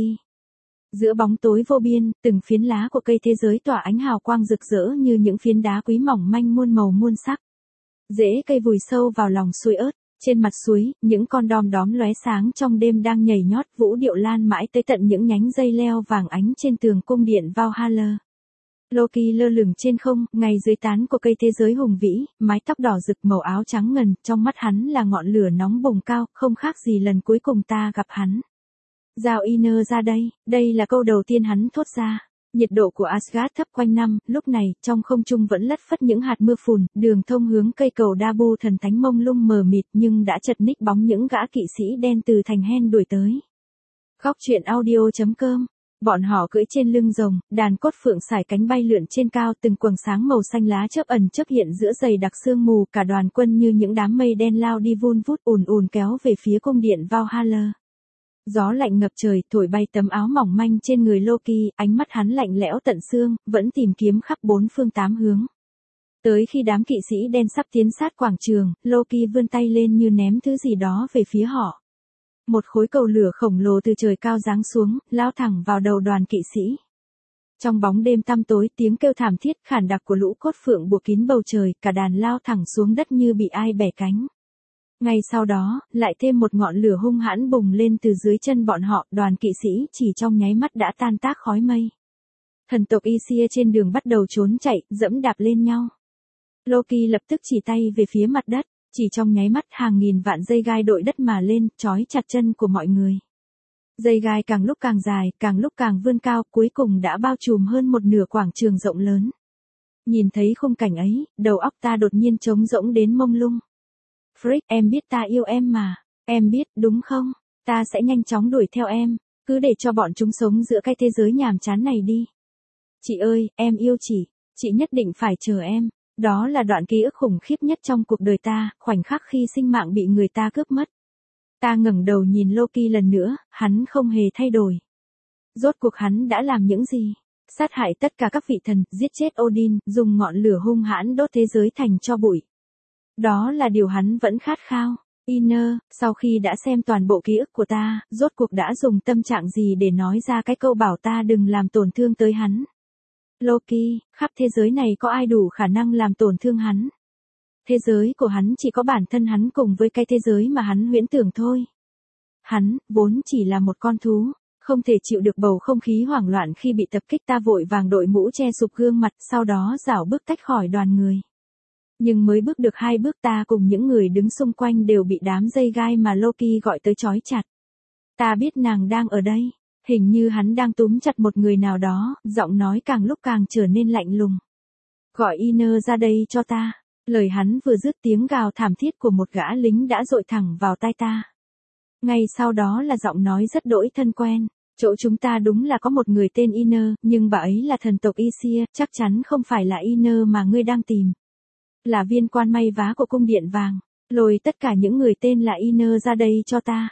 Giữa bóng tối vô biên, từng phiến lá của cây thế giới tỏa ánh hào quang rực rỡ như những phiến đá quý mỏng manh muôn màu muôn sắc. Rễ cây vùi sâu vào lòng xuôi ớt, Trên mặt suối, những con đom đóm lóe sáng trong đêm đang nhảy nhót vũ điệu lan mãi tới tận những nhánh dây leo vàng ánh trên tường cung điện Valhalla. Loki lơ lửng trên không, ngay dưới tán của cây thế giới hùng vĩ, mái tóc đỏ rực màu áo trắng ngần, trong mắt hắn là ngọn lửa nóng bùng cao, không khác gì lần cuối cùng ta gặp hắn. Giao Iner ra đây, đây là câu đầu tiên hắn thốt ra. Nhiệt độ của Asgard thấp quanh năm, lúc này, trong không trung vẫn lất phất những hạt mưa phùn, đường thông hướng cây cầu Dabu thần thánh mông lung mờ mịt nhưng đã chật ních bóng những gã kỵ sĩ đen từ thành Hen đuổi tới. Góc truyện audio.com. Bọn họ cưỡi trên lưng rồng, đàn cốt phượng sải cánh bay lượn trên cao, từng quầng sáng màu xanh lá chớp ẩn chớp hiện giữa dày đặc sương mù, cả đoàn quân như những đám mây đen lao đi vun vút ùn ùn kéo về phía cung điện Valhalla. Gió lạnh ngập trời, thổi bay tấm áo mỏng manh trên người Loki, ánh mắt hắn lạnh lẽo tận xương, vẫn tìm kiếm khắp bốn phương tám hướng. Tới khi đám kỵ sĩ đen sắp tiến sát quảng trường, Loki vươn tay lên như ném thứ gì đó về phía họ. Một khối cầu lửa khổng lồ từ trời cao giáng xuống, lao thẳng vào đầu đoàn kỵ sĩ. Trong bóng đêm tăm tối, tiếng kêu thảm thiết khản đặc của lũ cốt phượng buộc kín bầu trời, cả đàn lao thẳng xuống đất như bị ai bẻ cánh. Ngay sau đó, lại thêm một ngọn lửa hung hãn bùng lên từ dưới chân bọn họ, đoàn kỵ sĩ chỉ trong nháy mắt đã tan tác khói mây. Thần tộc Aesir trên đường bắt đầu trốn chạy, dẫm đạp lên nhau. Loki lập tức chỉ tay về phía mặt đất, chỉ trong nháy mắt hàng nghìn vạn dây gai đội đất mà lên, trói chặt chân của mọi người. Dây gai càng lúc càng dài, càng lúc càng vươn cao, cuối cùng đã bao trùm hơn một nửa quảng trường rộng lớn. Nhìn thấy khung cảnh ấy, đầu óc ta đột nhiên trống rỗng đến mông lung. Frick, em biết ta yêu em mà. Em biết, đúng không? Ta sẽ nhanh chóng đuổi theo em. Cứ để cho bọn chúng sống giữa cái thế giới nhàm chán này đi. Chị ơi, em yêu chị. Chị nhất định phải chờ em. Đó là đoạn ký ức khủng khiếp nhất trong cuộc đời ta, khoảnh khắc khi sinh mạng bị người ta cướp mất. Ta ngẩng đầu nhìn Loki lần nữa, hắn không hề thay đổi. Rốt cuộc hắn đã làm những gì? Sát hại tất cả các vị thần, giết chết Odin, dùng ngọn lửa hung hãn đốt thế giới thành tro bụi. Đó là điều hắn vẫn khát khao. Iner, sau khi đã xem toàn bộ ký ức của ta, rốt cuộc đã dùng tâm trạng gì để nói ra cái câu bảo ta đừng làm tổn thương tới hắn. Loki, khắp thế giới này có ai đủ khả năng làm tổn thương hắn? Thế giới của hắn chỉ có bản thân hắn cùng với cái thế giới mà hắn huyễn tưởng thôi. Hắn, vốn chỉ là một con thú, không thể chịu được bầu không khí hoảng loạn khi bị tập kích, ta vội vàng đội mũ che sụp gương mặt, sau đó rảo bước tách khỏi đoàn người. Nhưng mới bước được 2 bước ta cùng những người đứng xung quanh đều bị đám dây gai mà Loki gọi tới trói chặt. Ta biết nàng đang ở đây, hình như hắn đang túm chặt một người nào đó, giọng nói càng lúc càng trở nên lạnh lùng. Gọi Iner ra đây cho ta. Lời hắn vừa dứt tiếng gào thảm thiết của một gã lính đã dội thẳng vào tai ta. Ngay sau đó là giọng nói rất đỗi thân quen. Chỗ chúng ta đúng là có một người tên Iner, nhưng bà ấy là thần tộc Aesir, chắc chắn không phải là Iner mà ngươi đang tìm. Là viên quan may vá của cung điện vàng. Lôi tất cả những người tên là Iner ra đây cho ta.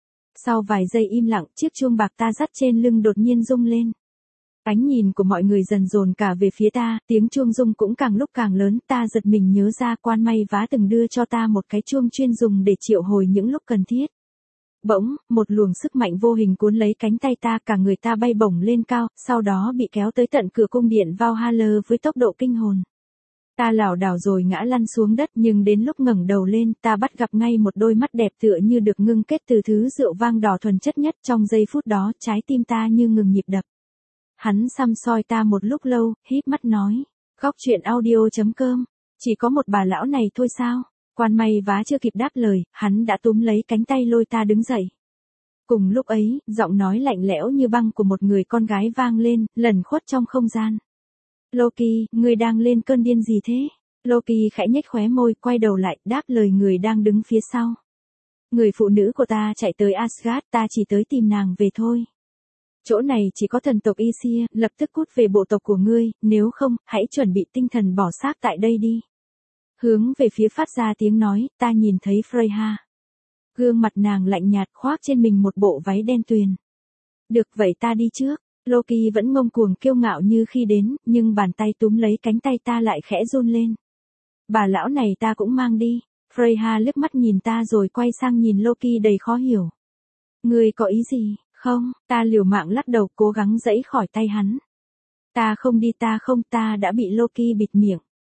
Sau vài giây im lặng, chiếc chuông bạc ta dắt trên lưng đột nhiên rung lên. Ánh nhìn của mọi người dần dồn cả về phía ta, tiếng chuông rung cũng càng lúc càng lớn, ta giật mình nhớ ra quan may vá từng đưa cho ta một cái chuông chuyên dùng để triệu hồi những lúc cần thiết. Bỗng, một luồng sức mạnh vô hình cuốn lấy cánh tay ta, cả người ta bay bổng lên cao, sau đó bị kéo tới tận cửa cung điện Valhalla với tốc độ kinh hồn. Ta lảo đảo rồi ngã lăn xuống đất, nhưng đến lúc ngẩng đầu lên, ta bắt gặp ngay một đôi mắt đẹp tựa như được ngưng kết từ thứ rượu vang đỏ thuần chất nhất. Trong giây phút đó, trái tim ta như ngừng nhịp đập. Hắn săm soi ta một lúc lâu, híp mắt nói. Góc truyện audio.com. Chỉ có một bà lão này thôi sao? Quan may vá chưa kịp đáp lời, hắn đã túm lấy cánh tay lôi ta đứng dậy. Cùng lúc ấy, giọng nói lạnh lẽo như băng của một người con gái vang lên, lẩn khuất trong không gian. Loki, ngươi đang lên cơn điên gì thế? Loki khẽ nhếch khóe môi, quay đầu lại, đáp lời người đang đứng phía sau. Người phụ nữ của ta chạy tới Asgard, ta chỉ tới tìm nàng về thôi. Chỗ này chỉ có thần tộc Aesir, lập tức cút về bộ tộc của ngươi, nếu không, hãy chuẩn bị tinh thần bỏ xác tại đây đi. Hướng về phía phát ra tiếng nói, ta nhìn thấy Freyja. Gương mặt nàng lạnh nhạt, khoác trên mình một bộ váy đen tuyền. Được vậy ta đi trước. Loki vẫn ngông cuồng kiêu ngạo như khi đến, nhưng bàn tay túm lấy cánh tay ta lại khẽ run lên. Bà lão này ta cũng mang đi. Freyja liếc mắt nhìn ta rồi quay sang nhìn Loki đầy khó hiểu. Ngươi có ý gì? Không, ta liều mạng lắc đầu cố gắng giãy khỏi tay hắn. Ta không đi, ta đã bị Loki bịt miệng.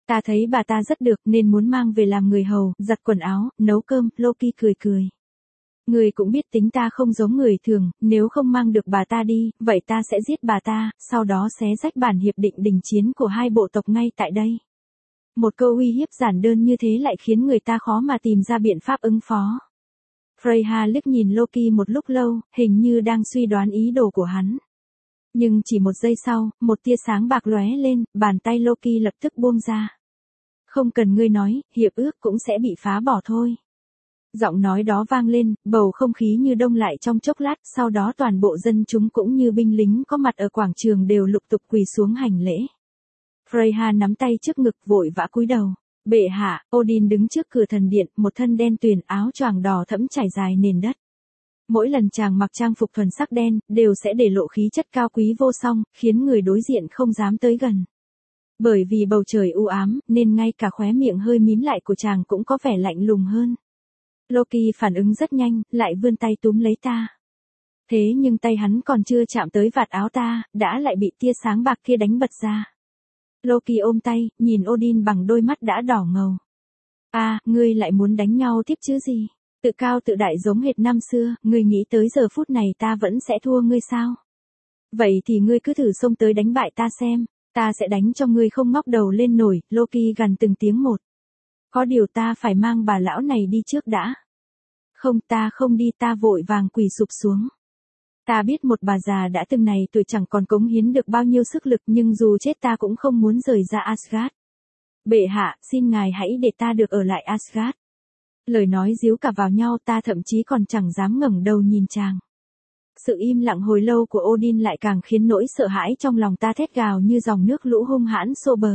Ta thấy bà ta rất được nên muốn mang về làm người hầu, giặt quần áo, nấu cơm, Loki cười cười. Người cũng biết tính ta không giống người thường, nếu không mang được bà ta đi, vậy ta sẽ giết bà ta, sau đó xé rách bản hiệp định đình chiến của hai bộ tộc ngay tại đây. Một câu uy hiếp giản đơn như thế lại khiến người ta khó mà tìm ra biện pháp ứng phó. Freyja liếc nhìn Loki một lúc lâu, hình như đang suy đoán ý đồ của hắn. Nhưng chỉ một giây sau, một tia sáng bạc lóe lên, bàn tay Loki lập tức buông ra. Không cần ngươi nói, hiệp ước cũng sẽ bị phá bỏ thôi. Giọng nói đó vang lên, bầu không khí như đông lại trong chốc lát, sau đó toàn bộ dân chúng cũng như binh lính có mặt ở quảng trường đều lục tục quỳ xuống hành lễ. Freyja nắm tay trước ngực vội vã cúi đầu. Bệ hạ, Odin đứng trước cửa thần điện, một thân đen tuyền, áo choàng đỏ thẫm trải dài nền đất. Mỗi lần chàng mặc trang phục thuần sắc đen, đều sẽ để lộ khí chất cao quý vô song, khiến người đối diện không dám tới gần. Bởi vì bầu trời u ám, nên ngay cả khóe miệng hơi mím lại của chàng cũng có vẻ lạnh lùng hơn. Loki phản ứng rất nhanh, lại vươn tay túm lấy ta. Thế nhưng tay hắn còn chưa chạm tới vạt áo ta, đã lại bị tia sáng bạc kia đánh bật ra. Loki ôm tay, nhìn Odin bằng đôi mắt đã đỏ ngầu. Ngươi lại muốn đánh nhau tiếp chứ gì? Tự cao tự đại giống hệt năm xưa, ngươi nghĩ tới giờ phút này ta vẫn sẽ thua ngươi sao? Vậy thì ngươi cứ thử xông tới đánh bại ta xem, ta sẽ đánh cho ngươi không ngóc đầu lên nổi, Loki gằn từng tiếng một. Có điều ta phải mang bà lão này đi trước đã. Không, ta không đi, ta vội vàng quỳ sụp xuống. Ta biết một bà già đã từng này tuổi chẳng còn cống hiến được bao nhiêu sức lực, nhưng dù chết ta cũng không muốn rời ra Asgard. Bệ hạ, xin ngài hãy để ta được ở lại Asgard. Lời nói díu cả vào nhau, ta thậm chí còn chẳng dám ngẩng đầu nhìn chàng. Sự im lặng hồi lâu của Odin lại càng khiến nỗi sợ hãi trong lòng ta thét gào như dòng nước lũ hung hãn xô bờ.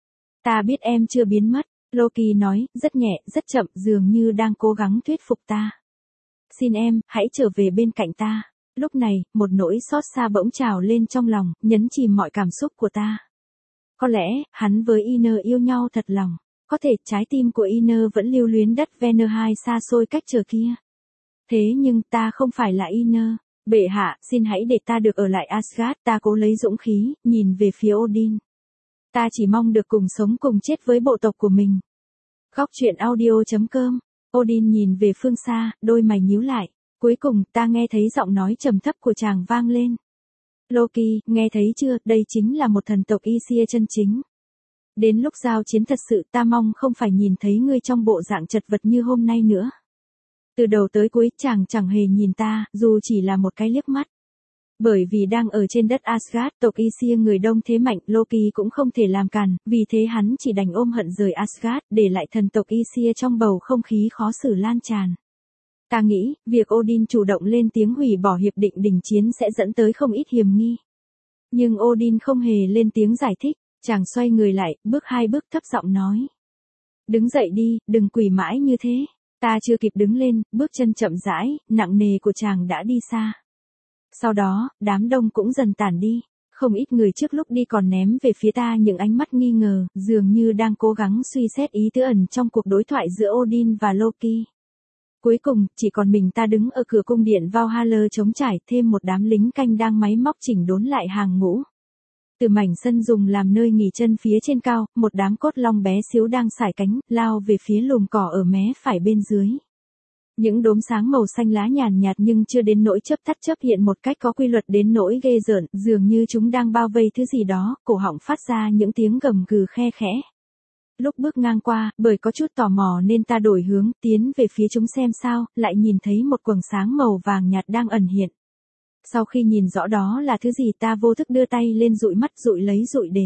Ta biết em chưa biến mất, Loki nói, rất nhẹ, rất chậm, dường như đang cố gắng thuyết phục ta. Xin em, hãy trở về bên cạnh ta. Lúc này, một nỗi xót xa bỗng trào lên trong lòng, nhấn chìm mọi cảm xúc của ta. Có lẽ, hắn với Iner yêu nhau thật lòng. Có thể trái tim của Iner vẫn lưu luyến đất Venerhai xa xôi cách trở kia. Thế nhưng ta không phải là Iner. Bệ hạ, xin hãy để ta được ở lại Asgard. Ta cố lấy dũng khí, nhìn về phía Odin. Ta chỉ mong được cùng sống cùng chết với bộ tộc của mình. Góc truyện audio.com. Odin nhìn về phương xa, đôi mày nhíu lại. Cuối cùng, ta nghe thấy giọng nói trầm thấp của chàng vang lên. Loki, nghe thấy chưa, đây chính là một thần tộc Aesir chân chính. Đến lúc giao chiến thật sự, ta mong không phải nhìn thấy ngươi trong bộ dạng chật vật như hôm nay nữa. Từ đầu tới cuối, chàng chẳng hề nhìn ta, dù chỉ là một cái liếc mắt. Bởi vì đang ở trên đất Asgard, tộc Aesir người đông thế mạnh, Loki cũng không thể làm cản, vì thế hắn chỉ đành ôm hận rời Asgard, để lại thần tộc Aesir trong bầu không khí khó xử lan tràn. Ta nghĩ, việc Odin chủ động lên tiếng hủy bỏ hiệp định đình chiến sẽ dẫn tới không ít hiềm nghi. Nhưng Odin không hề lên tiếng giải thích, chàng xoay người lại, bước 2 bước thấp giọng nói. Đứng dậy đi, đừng quỳ mãi như thế. Ta chưa kịp đứng lên, bước chân chậm rãi, nặng nề của chàng đã đi xa. Sau đó, đám đông cũng dần tản đi. Không ít người trước lúc đi còn ném về phía ta những ánh mắt nghi ngờ, dường như đang cố gắng suy xét ý tứ ẩn trong cuộc đối thoại giữa Odin và Loki. Cuối cùng, chỉ còn mình ta đứng ở cửa cung điện Valhalla trống trải, thêm một đám lính canh đang máy móc chỉnh đốn lại hàng ngũ. Từ mảnh sân dùng làm nơi nghỉ chân phía trên cao, một đám cốt long bé xíu đang sải cánh, lao về phía lùm cỏ ở mé phải bên dưới. Những đốm sáng màu xanh lá nhàn nhạt nhưng chưa đến nỗi chớp tắt chớp hiện một cách có quy luật đến nỗi ghê rợn, dường như chúng đang bao vây thứ gì đó, cổ họng phát ra những tiếng gầm gừ khe khẽ. Lúc bước ngang qua, bởi có chút tò mò nên ta đổi hướng, tiến về phía chúng xem sao, lại nhìn thấy một quầng sáng màu vàng nhạt đang ẩn hiện. Sau khi nhìn rõ đó là thứ gì, ta vô thức đưa tay lên dụi mắt, dụi lấy dụi để.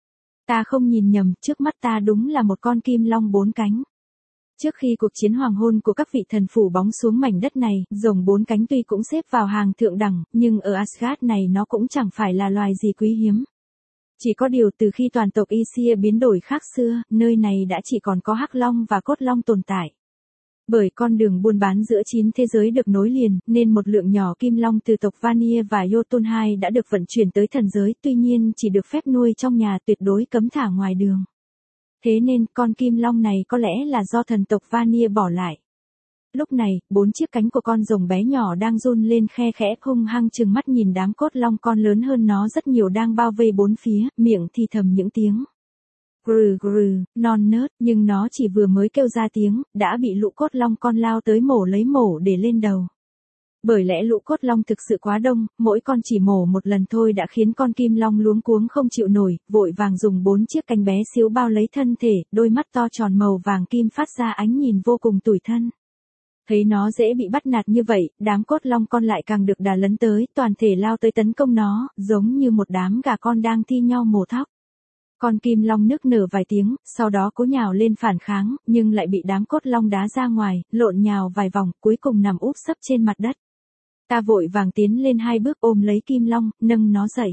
Ta không nhìn nhầm, trước mắt ta đúng là một con kim long 4 cánh. Trước khi cuộc chiến hoàng hôn của các vị thần phủ bóng xuống mảnh đất này, rồng 4 cánh tuy cũng xếp vào hàng thượng đẳng, nhưng ở Asgard này nó cũng chẳng phải là loài gì quý hiếm. Chỉ có điều từ khi toàn tộc Aesir biến đổi khác xưa, nơi này đã chỉ còn có hắc long và cốt long tồn tại. Bởi con đường buôn bán giữa 9 thế giới được nối liền, nên một lượng nhỏ kim long từ tộc Vanir và Jotunheim đã được vận chuyển tới thần giới, tuy nhiên chỉ được phép nuôi trong nhà, tuyệt đối cấm thả ngoài đường. Thế nên, con kim long này có lẽ là do thần tộc Vanir bỏ lại. Lúc này, 4 chiếc cánh của con rồng bé nhỏ đang run lên khe khẽ, hung hăng trừng mắt nhìn đám cốt long con lớn hơn nó rất nhiều đang bao vây bốn phía, miệng thì thầm những tiếng. Grừ grừ, non nớt, nhưng nó chỉ vừa mới kêu ra tiếng, đã bị lũ cốt long con lao tới lấy mổ để lên đầu. Bởi lẽ lũ cốt long thực sự quá đông, mỗi con chỉ mổ một lần thôi đã khiến con kim long luống cuống không chịu nổi, vội vàng dùng 4 chiếc cánh bé xíu bao lấy thân thể, đôi mắt to tròn màu vàng kim phát ra ánh nhìn vô cùng tủi thân. Thấy nó dễ bị bắt nạt như vậy, đám cốt long con lại càng được đà lấn tới, toàn thể lao tới tấn công nó, giống như một đám gà con đang thi nhau mổ thóc. Con kim long nức nở vài tiếng, sau đó cố nhào lên phản kháng, nhưng lại bị đám cốt long đá ra ngoài, lộn nhào vài vòng, cuối cùng nằm úp sấp trên mặt đất. Ta vội vàng tiến lên 2 bước ôm lấy kim long, nâng nó dậy.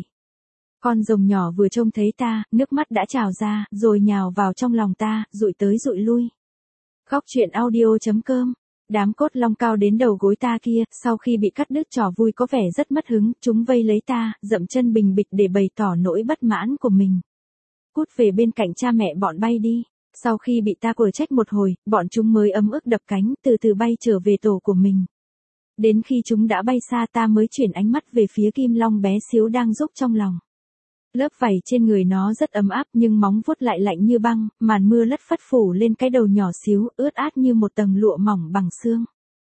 Con rồng nhỏ vừa trông thấy ta, nước mắt đã trào ra, rồi nhào vào trong lòng ta, dụi tới dụi lui. Góc truyện audio.com. Đám cốt long cao đến đầu gối ta kia, sau khi bị cắt đứt trò vui có vẻ rất mất hứng, chúng vây lấy ta, dậm chân bình bịch để bày tỏ nỗi bất mãn của mình. Cút về bên cạnh cha mẹ bọn bay đi. Sau khi bị ta quở trách một hồi, bọn chúng mới ấm ức đập cánh, từ từ bay trở về tổ của mình. Đến khi chúng đã bay xa ta mới chuyển ánh mắt về phía kim long bé xíu đang rúc trong lòng. Lớp vảy trên người nó rất ấm áp nhưng móng vuốt lại lạnh như băng, màn mưa lất phất phủ lên cái đầu nhỏ xíu, ướt át như một tầng lụa mỏng bằng xương.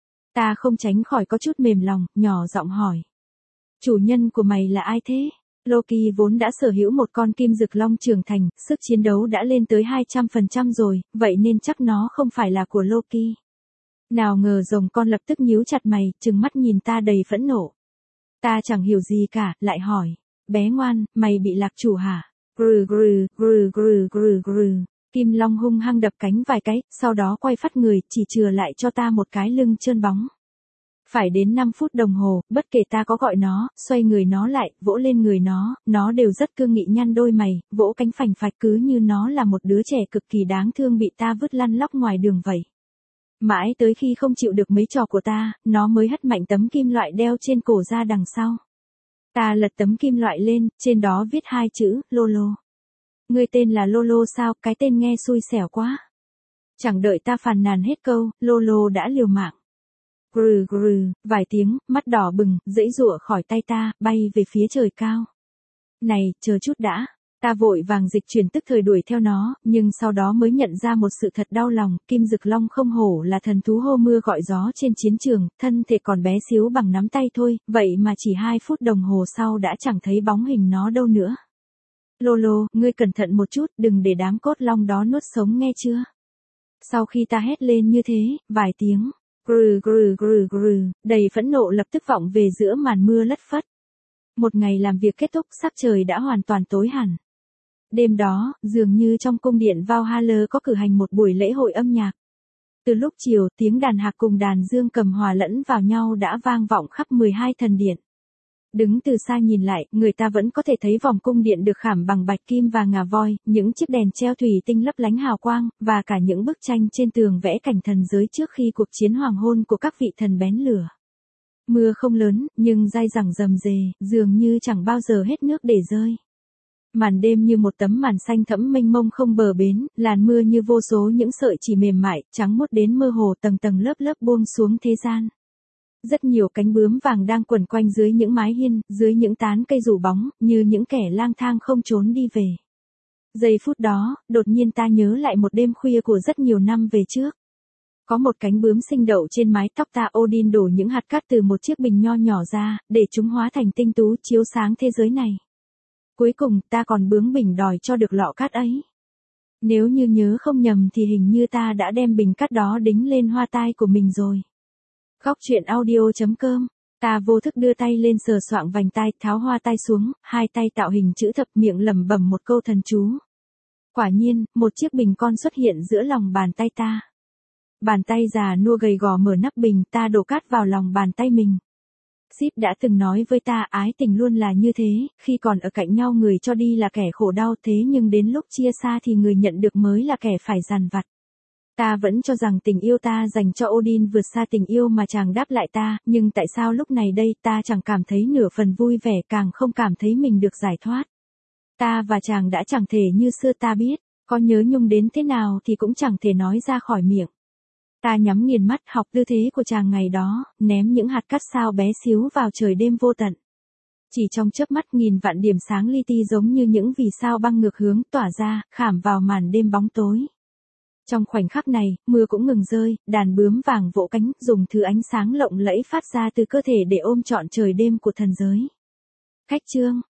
Ta không tránh khỏi có chút mềm lòng, nhỏ giọng hỏi. Chủ nhân của mày là ai thế? Loki vốn đã sở hữu một con kim dực long trưởng thành, sức chiến đấu đã lên tới 200% rồi, vậy nên chắc nó không phải là của Loki. Nào ngờ rồng con lập tức nhíu chặt mày, trừng mắt nhìn ta đầy phẫn nộ. Ta chẳng hiểu gì cả, lại hỏi. Bé ngoan, mày bị lạc chủ hả? Grừ grừ, grừ grừ grừ grừ. Kim long hung hăng đập cánh vài cái, sau đó quay phắt người, chỉ chừa lại cho ta một cái lưng trơn bóng. Phải đến 5 phút đồng hồ, bất kể ta có gọi nó, xoay người nó lại, vỗ lên người nó đều rất cương nghị nhăn đôi mày, vỗ cánh phành phạch cứ như nó là một đứa trẻ cực kỳ đáng thương bị ta vứt lăn lóc ngoài đường vậy. Mãi tới khi không chịu được mấy trò của ta, nó mới hất mạnh tấm kim loại đeo trên cổ ra đằng sau. Ta lật tấm kim loại lên, trên đó viết 2 chữ, Lolo. Ngươi tên là Lolo sao, cái tên nghe xui xẻo quá. Chẳng đợi ta phàn nàn hết câu, Lolo đã liều mạng. Grừ grừ, vài tiếng, mắt đỏ bừng, giãy giụa khỏi tay ta, bay về phía trời cao. Này, chờ chút đã. Ta vội vàng dịch chuyển tức thời đuổi theo nó, nhưng sau đó mới nhận ra một sự thật đau lòng, kim dực long không hổ là thần thú hô mưa gọi gió trên chiến trường, thân thể còn bé xíu bằng nắm tay thôi, vậy mà chỉ 2 phút đồng hồ sau đã chẳng thấy bóng hình nó đâu nữa. Lolo, ngươi cẩn thận một chút, đừng để đám cốt long đó nuốt sống nghe chưa? Sau khi ta hét lên như thế, vài tiếng, grừ grừ grừ grừ, đầy phẫn nộ lập tức vọng về giữa màn mưa lất phất. Một ngày làm việc kết thúc, sắc trời đã hoàn toàn tối hẳn. Đêm đó, dường như trong cung điện Valhalla có cử hành một buổi lễ hội âm nhạc. Từ lúc chiều, tiếng đàn hạc cùng đàn dương cầm hòa lẫn vào nhau đã vang vọng khắp 12 thần điện. Đứng từ xa nhìn lại, người ta vẫn có thể thấy vòng cung điện được khảm bằng bạch kim và ngà voi, những chiếc đèn treo thủy tinh lấp lánh hào quang, và cả những bức tranh trên tường vẽ cảnh thần giới trước khi cuộc chiến hoàng hôn của các vị thần bén lửa. Mưa không lớn, nhưng dai dẳng rầm rề, dường như chẳng bao giờ hết nước để rơi. Màn đêm như một tấm màn xanh thẫm mênh mông không bờ bến, làn mưa như vô số những sợi chỉ mềm mại, trắng muốt đến mơ hồ tầng tầng lớp lớp buông xuống thế gian. Rất nhiều cánh bướm vàng đang quẩn quanh dưới những mái hiên, dưới những tán cây rủ bóng, như những kẻ lang thang không trốn đi về. Giây phút đó, đột nhiên ta nhớ lại một đêm khuya của rất nhiều năm về trước. Có một cánh bướm sinh đậu trên mái tóc ta, Odin đổ những hạt cát từ một chiếc bình nho nhỏ ra, để chúng hóa thành tinh tú chiếu sáng thế giới này. Cuối cùng, ta còn bướng bỉnh đòi cho được lọ cát ấy. Nếu như nhớ không nhầm thì hình như ta đã đem bình cát đó đính lên hoa tai của mình rồi. Góc truyện audio.com. Ta vô thức đưa tay lên sờ soạng vành tai, tháo hoa tai xuống, hai tay tạo hình chữ thập, miệng lẩm bẩm một câu thần chú. Quả nhiên, một chiếc bình con xuất hiện giữa lòng bàn tay ta. Bàn tay già nua gầy gò mở nắp bình, ta đổ cát vào lòng bàn tay mình. Sip đã từng nói với ta, ái tình luôn là như thế, khi còn ở cạnh nhau người cho đi là kẻ khổ đau, thế nhưng đến lúc chia xa thì người nhận được mới là kẻ phải dằn vặt. Ta vẫn cho rằng tình yêu ta dành cho Odin vượt xa tình yêu mà chàng đáp lại ta, nhưng tại sao lúc này đây ta chẳng cảm thấy nửa phần vui vẻ, càng không cảm thấy mình được giải thoát. Ta và chàng đã chẳng thể như xưa, ta biết, có nhớ nhung đến thế nào thì cũng chẳng thể nói ra khỏi miệng. Ta nhắm nghiền mắt học tư thế của chàng ngày đó, ném những hạt cát sao bé xíu vào trời đêm vô tận. Chỉ trong chớp mắt nghìn vạn điểm sáng li ti giống như những vì sao băng ngược hướng tỏa ra, khảm vào màn đêm bóng tối. Trong khoảnh khắc này, mưa cũng ngừng rơi, đàn bướm vàng vỗ cánh, dùng thứ ánh sáng lộng lẫy phát ra từ cơ thể để ôm trọn trời đêm của thần giới. Khách chương,